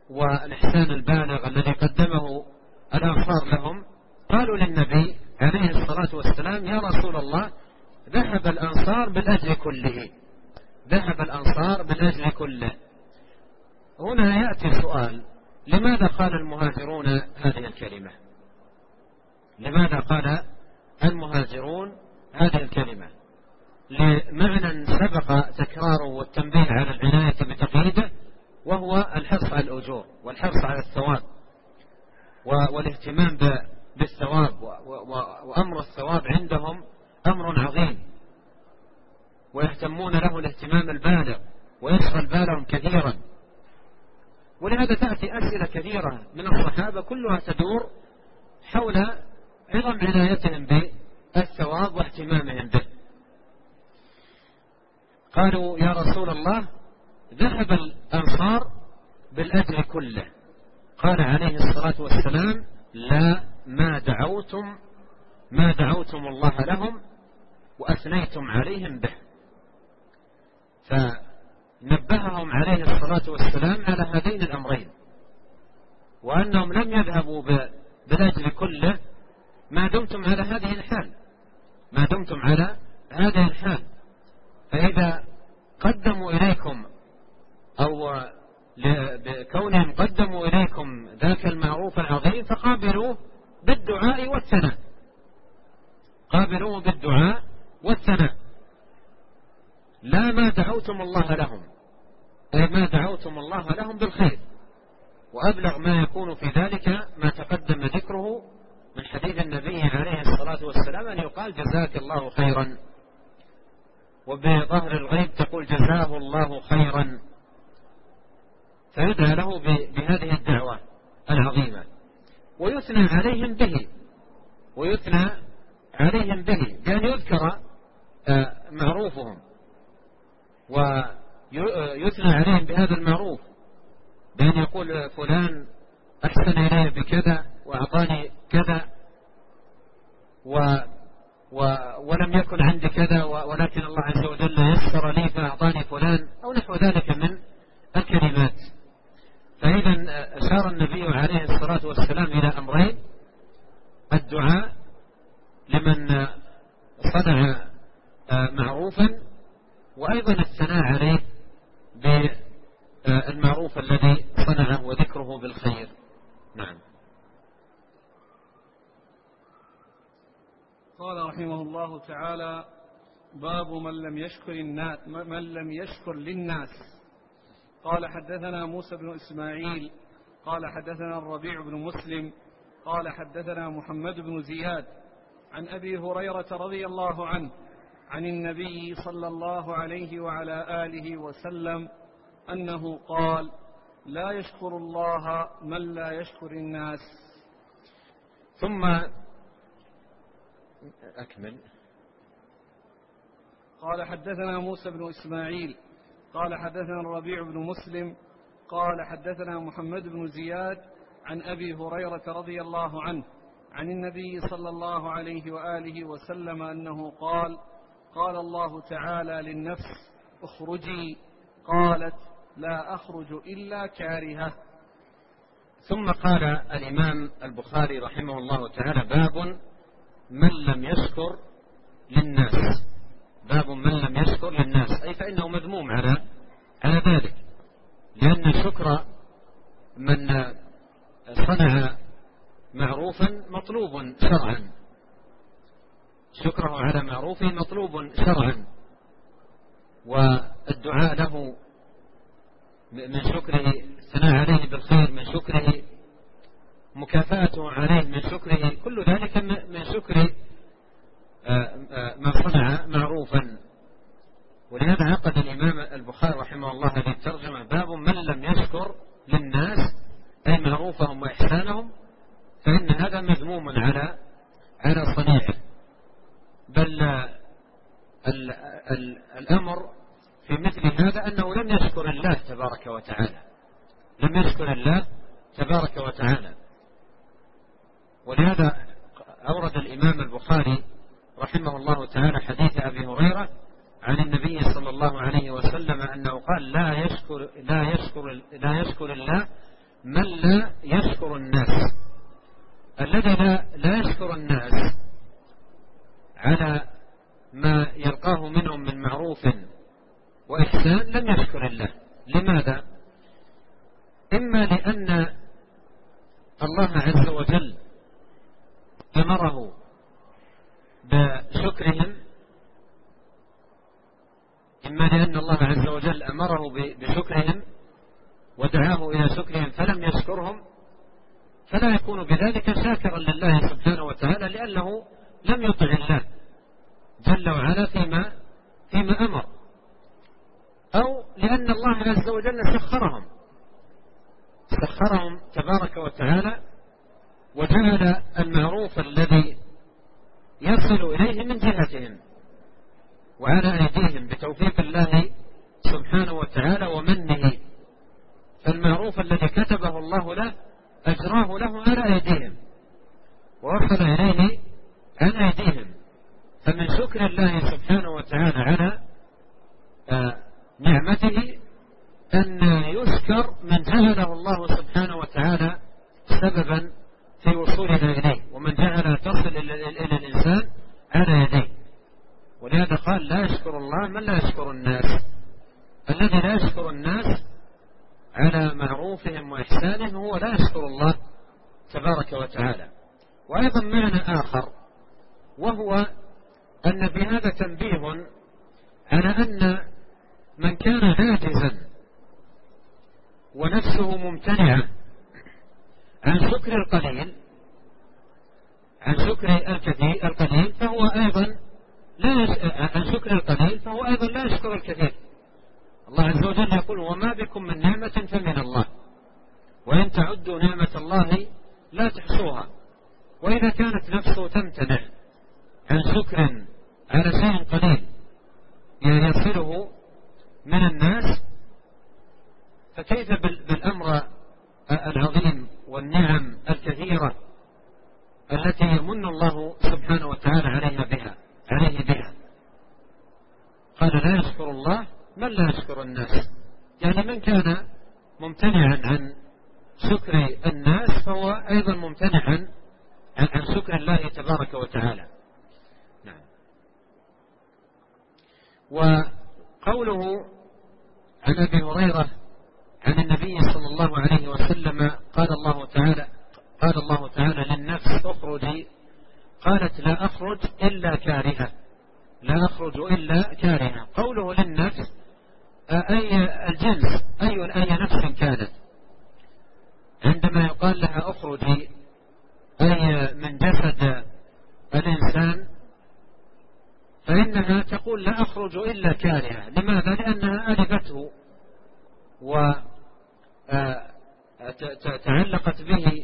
والإحسان البالغ الذي قدمه الأنصار لهم، قالوا للنبي عليه الصلاة والسلام: يا رسول الله، ذهب الأنصار بالأجر كله، ذهب الأنصار بالأجر كله. هنا يأتي سؤال: لماذا قال المهاجرون هذه الكلمة؟ لماذا قال المهاجرون هذه الكلمة؟ لمعنى سبق تكراره والتنبيه على العناية بتقييده، وهو الحرص على الأجور والحرص على الثواب والاهتمام بالثواب، وأمر الثواب عندهم أمر عظيم، ويهتمون له الاهتمام البالغ ويشغل بالهم كثيرا. ولهذا تأتي أسئلة كثيرة من الصحابة كلها تدور حول عظم عنايتهم بالثواب واهتمامهم به. قالوا: يا رسول الله، ذهب الأنصار بالأجر كله. قال عليه الصلاة والسلام: لا، ما دعوتم الله لهم وأثنيتم عليهم به. فنبههم عليه الصلاة والسلام على هذين الأمرين، وأنهم لم يذهبوا بالأجر كله ما دمتم على هذه الحال، ما دمتم على هذه الحال. فإذا قدموا إليكم أو بكونهم قدموا إليكم ذاك المعروف العظيم فقابلوه بالدعاء والثناء، قابلوه بالدعاء والثناء. لا ما دعوتم الله لهم، أي ما دعوتم الله لهم بالخير. وأبلغ ما يكون في ذلك ما تقدم ذكره من حديث النبي عليه الصلاة والسلام، أن يقال: جزاك الله خيرا، وبظهر الغيب تقول: جزاه الله خيرا، فيدعى له بهذه الدعوة العظيمة، ويثنى عليهم به، ويثنى عليهم به، بأن يذكر معروفهم ويثنى عليهم بهذا المعروف، بأن يقول: فلان أحسن إلي بكذا وأعطاني كذا ولم يكن عندي كذا، ولكن الله عز وجل يسر لي فأعطاني فلان، أو نحو ذلك من الكلمات. فإذا أشار النبي عليه الصلاة والسلام إلى أمرين: الدعاء لمن صنع معروفا، وأيضا الثناء عليه بالمعروف الذي صنعه وذكره بالخير. نعم. قال رحمه الله تعالى: باب من لم يشكر للناس. قال: حدثنا موسى بن إسماعيل قال: حدثنا الربيع بن مسلم قال: حدثنا محمد بن زياد عن أبي هريرة رضي الله عنه عن النبي صلى الله عليه وعلى آله وسلم أنه قال: لا يشكر الله من لا يشكر الناس. ثم أكمل. قال: حدثنا موسى بن إسماعيل قال: حدثنا الربيع بن مسلم قال: حدثنا محمد بن زياد عن أبي هريرة رضي الله عنه عن النبي صلى الله عليه وآله وسلم أنه قال: قال الله تعالى للنفس: اخرجي، قالت: لا أخرج إلا كارهة. ثم قال الإمام البخاري رحمه الله تعالى: باب من لم يشكر للناس. باب من لم يشكر للناس، أي فإنه مذموم على ذلك، لأن شكر من صنع معروفا مطلوب شرعا، شكره على معروفه مطلوب شرعا، والدعاء له من شكره، الثناء عليه بالخير من شكره، مكافاته عليه من شكره، كل ذلك من شكر ما صنع معروفا. ولهذا عقد الإمام البخاري رحمه الله هذه الترجمة: باب من لم يشكر للناس، أي معروفهم وإحسانهم، فإن هذا مذموم على صنيعه. بل الأمر في مثل هذا أنه لم يشكر الله تبارك وتعالى، لم يشكر الله تبارك وتعالى. ولهذا أورد الإمام البخاري رحمه الله تعالى حديث أبي هريرة عن النبي صلى الله عليه وسلم أنه قال: لا يشكر الله من لا يشكر الناس. الذي لا يشكر الناس على ما يلقاه منهم من معروف وإحسان لم يشكر الله. لماذا؟ إما لأن الله عز وجل أمره بشكرهم، إما لأن الله عز وجل أمره بشكرهم ودعاه إلى شكرهم فلم يشكرهم، فلا يكون بذلك شاكرا لله سبحانه وتعالى، لأنه لم يطع الله جل وعلا فيما أمر، أو لأن الله عز وجل سخرهم تبارك وتعالى وجعل المعروف الذي يصل إليه من جهتهم وعلى أيديهم بتوفيق الله سبحانه وتعالى ومنه. فالمعروف الذي كتبه الله له أجراه له على أيديهم ووصل إليه عن أيديهم. فمن شكر الله سبحانه وتعالى على نعمته أن يشكر من جعله الله سبحانه وتعالى سببا في وصولنا إليه، ومن جعل تصل إلى الإنسان على يديه. ولهذا قال لا يشكر الله من لا يشكر الناس. الذي لا يشكر الناس على معروفهم وإحسانهم هو لا يشكر الله تبارك وتعالى. وأيضا معنى آخر، وهو أن في هذا تنبيه على أن من كان عاجزا ونفسه ممتنعة عن شكر القليل عن شكر القليل فهو أيضا لا يشكر الكثير. الله عز وجل يقول وما بكم من نعمة فمن الله وإن تعدوا نعمة الله لا تحصوها. وإذا كانت نفسه تمتنع عن شكر على شيء قليل يصله من الناس، فكيف بالأمر العظيم والنعم الكثيرة التي يمن الله سبحانه وتعالى عليه بها. قال لا يشكر الله من لا يشكر الناس، يعني من كان ممتنعا عن شكر الناس فهو أيضا ممتنع عن شكر الله تبارك وتعالى. نعم. وقوله عن أبي هريرة عن النبي صلى الله عليه وسلم قال الله تعالى للنفس اخرجي، قالت لا أخرج إلا كارهة. قوله للنفس أي الجنس، أي نفس كانت. عندما يقال لها اخرجي أي من جسد الإنسان فإنها تقول لا أخرج إلا كارهة. لماذا؟ لأنها ألبته وتعلقت به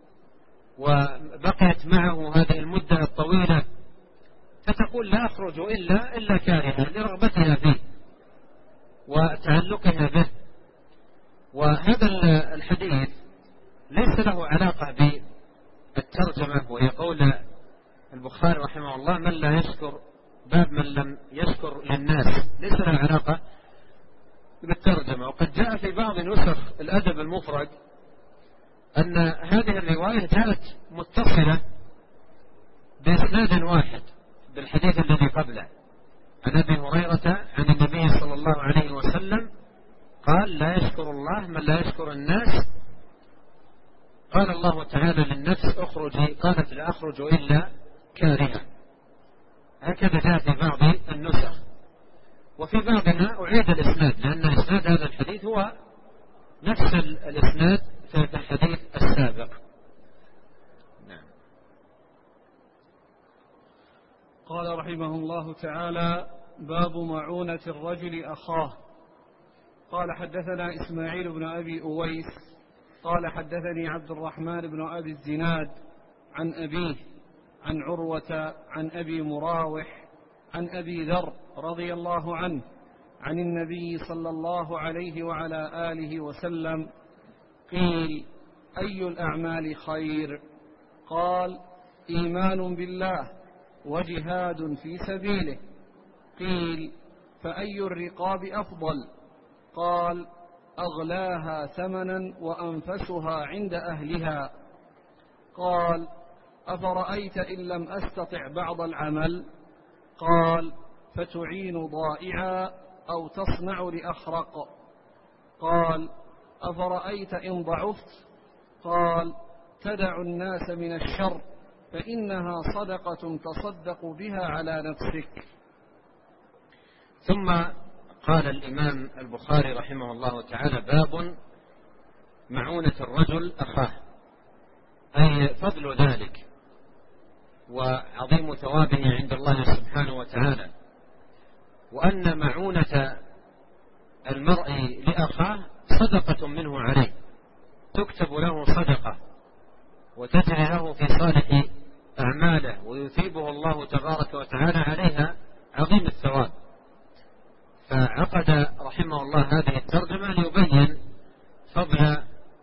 وبقيت معه هذه المدة الطويلة، فتقول لا أخرج إلا كارهة لرغبتها فيه وتعلقها به. وهذا الحديث ليس له علاقة بالترجمة، وهي قول البخاري رحمه الله من لا يشكر، باب من لم يشكر للناس، ليس له علاقة بالترجمة. وقد جاء في بعض نسخ الأدب المفرد أن هذه الرواية جاءت متصلة بإسناد واحد بالحديث الذي قبله عن أبي هريرة عن النبي صلى الله عليه وسلم قال لا يشكر الله من لا يشكر الناس. قال الله تعالى للنفس اخرجي، قالت لا أخرج إلا كارهة. هكذا جاء في بعض النسخ، وفي بعضها أعيد الإسناد، لأن إسناد هذا الحديث هو نفس الإسناد في الحديث السابق. نعم. قال رحمه الله تعالى باب معونة الرجل أخاه. قال حدثنا إسماعيل بن أبي أويس قال حدثني عبد الرحمن بن أبي الزناد عن أبيه عن عروة عن أبي مراوح عن أبي ذر رضي الله عنه عن النبي صلى الله عليه وعلى آله وسلم قيل أي الأعمال خير؟ قال إيمان بالله وجهاد في سبيله. قيل فأي الرقاب أفضل؟ قال أغلاها ثمنا وأنفسها عند أهلها. قال: أفرأيت إن لم أستطع بعض العمل؟ قال: فتعين ضائعا أو تصنع لأخرق. قال: أفرأيت إن ضعفت؟ قال: تدع الناس من الشر فإنها صدقة تصدق بها على نفسك. ثم قال الإمام البخاري رحمه الله تعالى: باب معونة الرجل أخاه، أي فضل ذلك وعظيم ثوابه عند الله سبحانه وتعالى، وأن معونة المرء لأخاه صدقة منه عليه، تكتب له صدقة وتجري له في صالح أعماله ويثيبه الله تبارك وتعالى عليها عظيم الثواب. فعقد رحمه الله هذه الترجمة ليبين فضل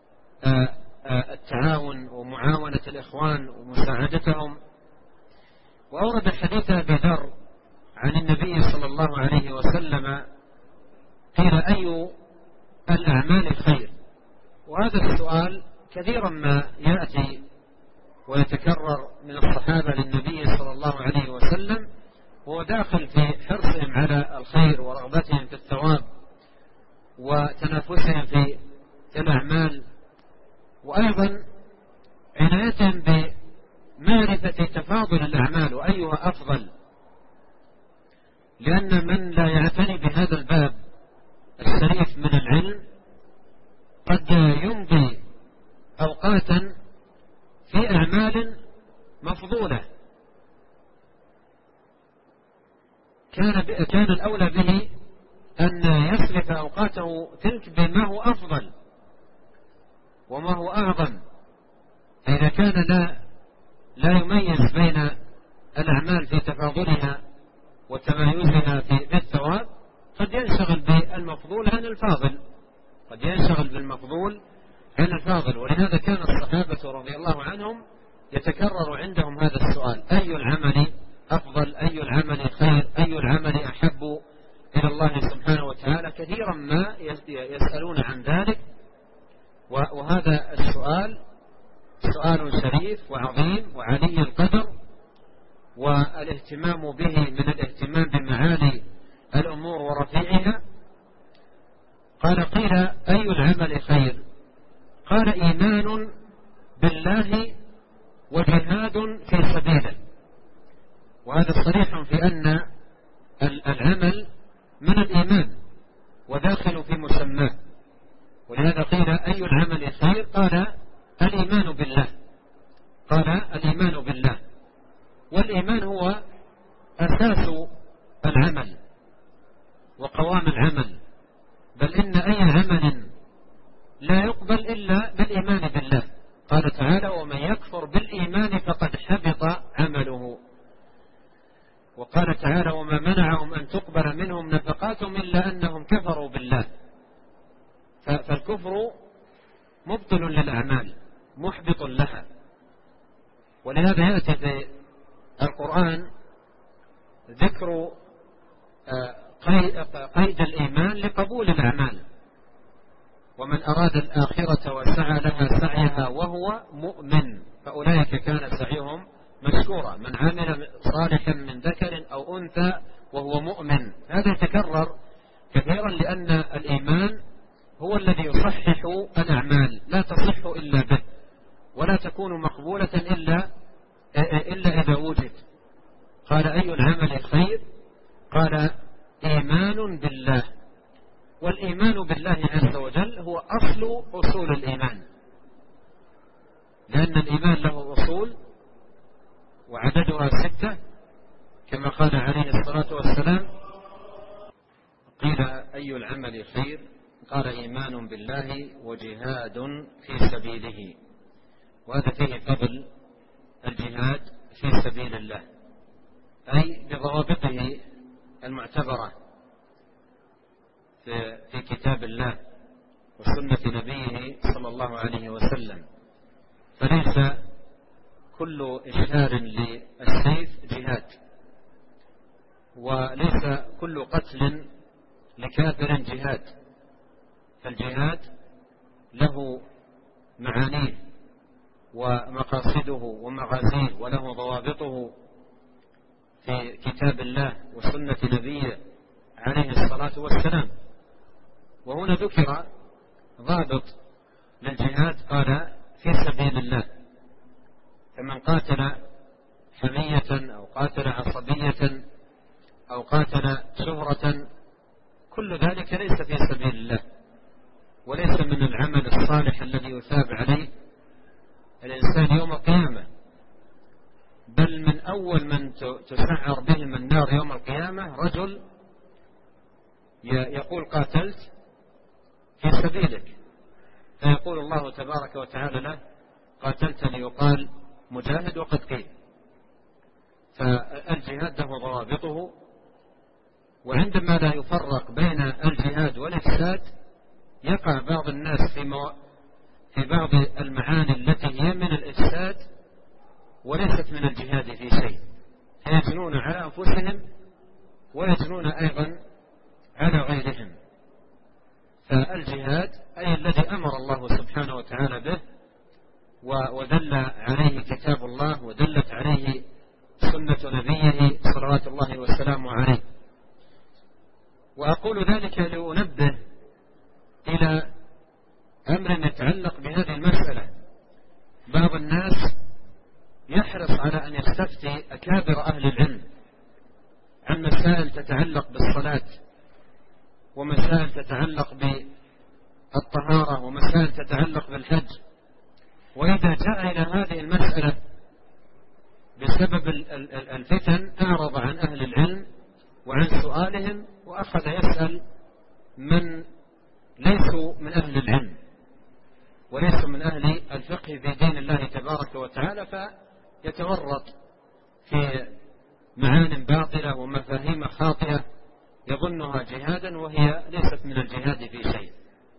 التعاون ومعاونة الإخوان ومساعدتهم. وأورد حديث أبي ذر عن النبي صلى الله عليه وسلم قيل: أي الأعمال خير؟ وهذا السؤال كثيرا ما يأتي ويتكرر من الصحابة للنبي صلى الله عليه وسلم، وهو داخل في حرصهم على الخير ورغبتهم في الثواب وتنافسهم في الأعمال، وأيضا عنايتهم بمعرفة تفاضل الأعمال وأيها أفضل، لأن من لا يعتني بهذا الباب الشريف من العلم قد يمضي أوقاتا في أعمال مفضولة كان الأولى به أن يصرف أوقاته تلك بما هو أفضل وما هو أعظم. إذا كان لا يميز بين الأعمال في تفاضلها وتمايزها في الثواب، قد ينشغل بالمفضول عن الفاضل، ولهذا كان الصحابة رضي الله عنهم يتكرر عندهم هذا السؤال: أي العمل أفضل؟ أي العمل خير؟ أي العمل أحب إلى الله سبحانه وتعالى؟ كثيرا ما يسألون عن ذلك. وهذا السؤال سؤال شريف وعظيم وعلي القدر، والاهتمام به من الاهتمام بمعالي الأمور ورفيعها. قال: قيل: أي العمل خير؟ قال: إيمان بالله وجهاد في سبيله. وهذا صريح في أن العمل من الإيمان وداخل في مسماه، ولهذا قيل: أي العمل خير؟ قال: الإيمان بالله. والإيمان هو أساس العمل وقوام العمل، بل إن أي عمل لا يقبل إلا بالإيمان بالله. قال تعالى: ومن يكفر بالإيمان فقد حبط عمله. وقال تعالى: وما منعهم أن تقبل منهم نفقاتهم إلا أنهم كفروا بالله. فالكفر مبطل للأعمال محبط لها، ولهذا يأتي في القرآن ذكر قيد الإيمان لقبول الأعمال: ومن أراد الآخرة وسعى لها سعيها وهو مؤمن فأولئك كان سعيهم مشكورا. من عمل صالحا من ذكر أو أنثى وهو مؤمن. هذا يتكرر كثيرا، لأن الإيمان هو الذي يصحح الأعمال، لا تصح إلا به، ولا تكون مقبولة إلا إذا وجد. قال: أي العمل خير؟ قال: إيمان بالله. والإيمان بالله عز وجل هو أصول الإيمان، لأن الإيمان له أصول وعددها 6 كما قال عليه الصلاة والسلام. قيل: أي العمل خير؟ قال: إيمان بالله وجهاد في سبيله. وهذا فيه فضل الجهاد في سبيل الله، أي بضوابطه المعتبرة في كتاب الله وسنة نبيه صلى الله عليه وسلم. فليس كل إشهار للسيف جهاد، وليس كل قتل لكافر جهاد، فالجهاد له معانيه ومقاصده ومغازيه، وله ضوابطه في كتاب الله وسنة نبيه عليه الصلاة والسلام. وهنا ذكر ضابط للجهاد، قال في سبيل الله، فمن قاتل حمية أو قاتل عصبية أو قاتل شهرة كل ذلك ليس في سبيل الله، وليس من العمل الصالح الذي يثاب عليه الإنسان يوم القيامة، بل من أول من تسعر بهم النار يوم القيامة رجل يقول قاتلت في سبيلك، فيقول الله تبارك وتعالى له قاتلتني، يقال مجاهد وقد قيل. فالجهاد له ضوابطه، وعندما لا يفرق بين الجهاد والإفساد يقع بعض الناس في بعض المعاني التي هي من الإفساد وليست من الجهاد في شيء، فيجنون على أنفسهم ويجنون أيضا على غيرهم. فالجهاد أي الذي أمر الله سبحانه وتعالى به ودل عليه كتاب الله ودلت عليه سنة نبيه صلوات الله والسلام عليه. وأقول ذلك لأنبه إلى أمر يتعلق بهذه المسألة. بعض الناس يحرص على أن يستفتي أكابر أهل العلم عن مسائل تتعلق بالصلاة، ومسائل تتعلق بالطهارة، ومسائل تتعلق بالحج، وإذا جاء إلى هذه المسألة بسبب الفتن أعرض عن أهل العلم وعن سؤالهم، وأخذ يسأل من ليسوا من أهل العلم وليسوا من أهل الفقه في دين الله تبارك وتعالى، فيتورط في معان باطلة ومفاهيم خاطئة يظنها جهادا وهي ليست من الجهاد في شيء.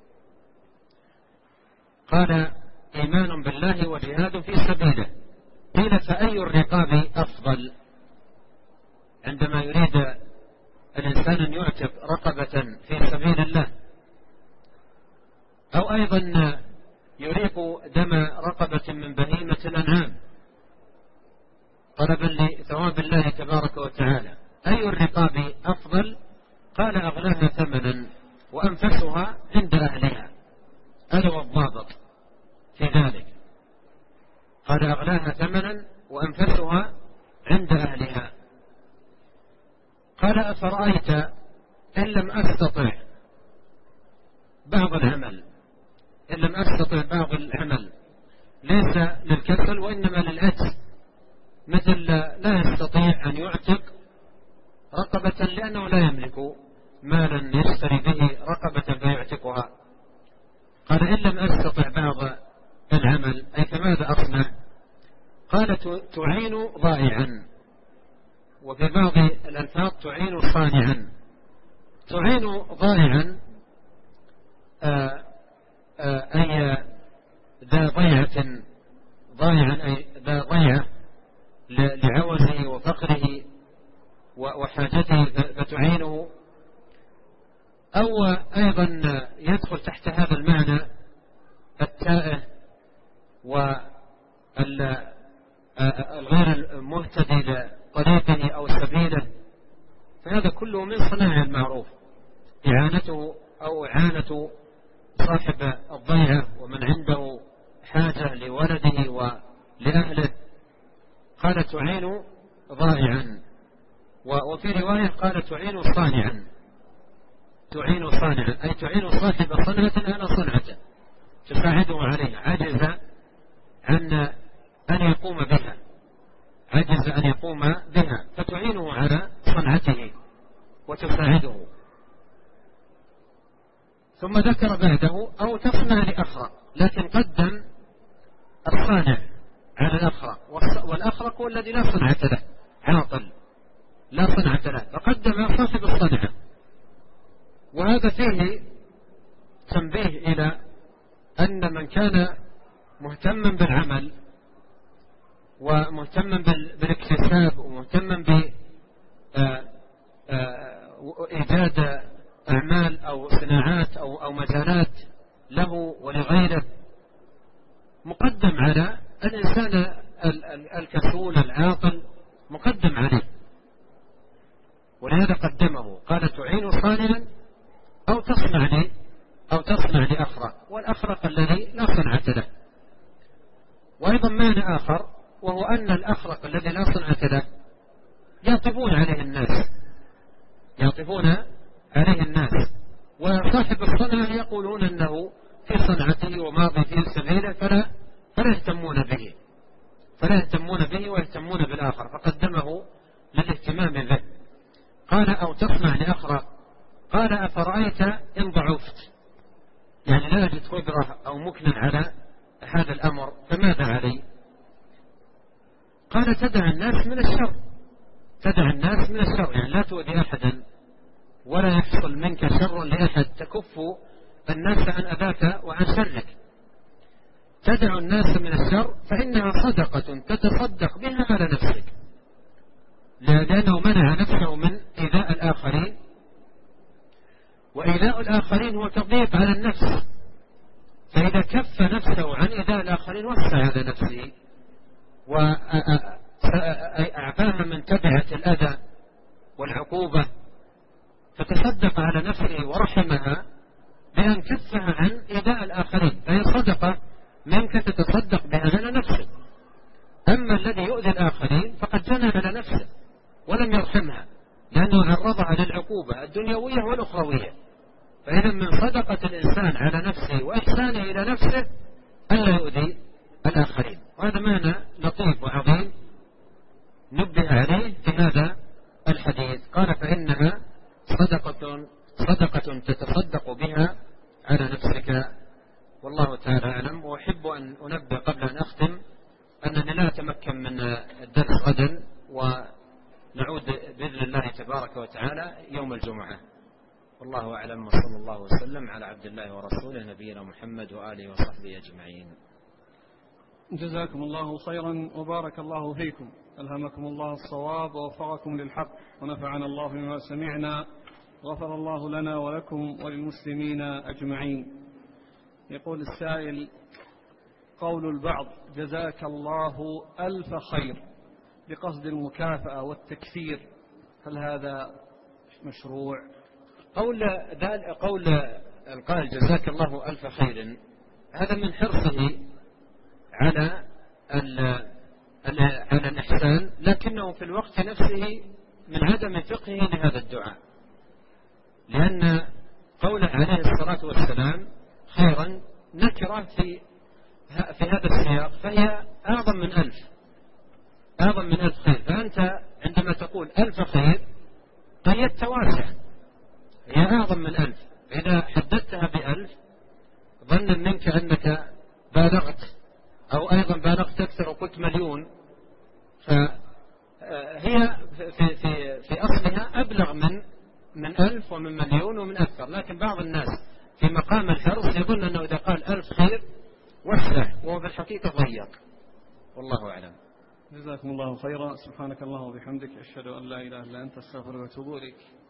قال إيمان بالله وجهاد في سبيله. قيل فأي الرقاب أفضل؟ عندما يريد الإنسان أن يعتق رقبة في سبيل الله، أو أيضا يريق دم رقبة من بهيمة الأنعام طلبا لثواب الله تبارك وتعالى، أي الرقاب أفضل؟ قال أغلاها ثمنا وأنفسها عند أهلها. هذا هو الضابط في ذلك، قال أغلاها ثمنا وأنفسها عند أهلها. قال أفرأيت إن لم أستطع بعض العمل، إن لم أستطع بعض العمل ليس للكسل وإنما للعجز، مثل لا يستطيع أن يعتق رقبة لأنه لا يملك مالا يشتري به رقبة فيعتقها. قال إن لم أستطع بعض العمل أي فماذا أصنع؟ قال تعين ضائعا، وفي بعض الألفاظ تعين صانعا. تعين ضائعا أي ذا ضيعة، ضائعا أي ذا ضيعة لعوزه وفقره وحاجته فتعينه. أو أيضا يدخل تحت هذا المعنى التائه والغير المهتدي لطريقه أو سبيله، فهذا كله من صناع المعروف، إعانته أو إعانة صاحب الضيعة ومن عنده حاجة لولده ولأهله. قال تعين ضائعا، وفي رواية قال تعين صانعا. تعين صانعا أي تعين صاحب صنعة على صنعته، تساعده عليه، عجز عن أن يقوم بها، عجز أن يقوم بها فتعينه على صنعته وتساعده. ثم ذكر بعده أو تصنع لأخرى، لكن قدم الصانع على الأخرى، والأخرى هو الذي لا صنعة له، عاطل لا صنعة له، فقدم صاحب الصنعة. وهذا فيه تنبيه إلى أن من كان مهتما بالعمل ومهتما بالاكتساب ومهتما بإيجاد أعمال أو صناعات أو مجالات له ولغيره مقدم على الإنسان الكسول العاقل، مقدم عليه، ولهذا قدمه. قال تعين صانعا أو تصنع لأخرق، والأخرق الذي لا صنعة له. وأيضا معنى آخر، وهو أن الأخرق الذي لا صنعة له يعطفون عليه الناس، وصاحب الصنعة يقولون أنه في صنعته وماضي في سبيله، فلا يهتمون به ويهتمون بالآخر، فقدمه للاهتمام به. قال أو تصنع لأخرق. قال أفرأيت إن ضعفت، يعني لا أجد قدرة أو مكنا على هذا الأمر، فماذا علي؟ قال تدع الناس من الشر، يعني لا تؤذي أحدا ولا يحصل منك شر لأحد، تكف الناس عن أذاك وعن شرك. تدع الناس من الشر فإنها صدقة تتصدق بها على نفسك، لأنه منع نفسه من إيذاء الآخرين، وإيذاء الآخرين هو تضييق على النفس، فإذا كف نفسه عن إيذاء الآخرين وسع على نفسه وأعفاها من تبعة الأذى والعقوبة، فتصدق على نفسه ورحمها بأن كفها عن إيذاء الآخرين، فهي صدقة منك تتصدق بها على نفسك. أما الذي يؤذي الآخرين فقد جنى على نفسه ولم يرحمها، لأنه عرضها للعقوبة الدنيوية والأخروية. فإذا من صدقة الإنسان على نفسه وإحسانه إلى نفسه ألا يؤذي الآخرين. وهذا معنى لطيف وعظيم نبه عليه في هذا الحديث. قال فإنها صدقة تتصدق بها على نفسك، والله تعالى أعلم. وأحب أن أنبه قبل أن أختم أنني لا أتمكن من الدرس غدا، ونعود بإذن الله تبارك وتعالى يوم الجمعة. والله أعلم، وصلى الله وسلم على عبد الله ورسوله نبينا محمد وآله وصحبه أجمعين. جزاكم الله خيرا وبارك الله فيكم، ألهمكم الله الصواب ووفقكم للحق، ونفعنا الله بما سمعنا، غفر الله لنا ولكم وللمسلمين أجمعين. يقول السائل: قول البعض جزاك الله ألف خير بقصد المكافأة والتكثير، هل هذا مشروع؟ قول القائل جزاك الله ألف خير هذا من حرصه على الإحسان، لكنه في الوقت نفسه من عدم فقهه لهذا الدعاء، لأن قوله عليه الصلاة والسلام خيرا نكرة في هذا السياق، فهي أعظم من ألف خير. فأنت عندما تقول ألف خير قيدت واسع، هي أعظم من ألف. إذا حددتها بألف ظنا منك أنك بالغت، أو أيضا بالغت أكثر وقلت مليون، فهي في أصلها أبلغ من ألف ومن مليون ومن أكثر. لكن بعض الناس في مقام الحرص يظن أنه إذا قال ألف خير وسع، وهو في الحقيقة ضيق. والله أعلم. جزاكم الله خيرا. سبحانك اللهم وبحمدك، أشهد أن لا إله إلا أنت، أستغفرك وأتوب إليك.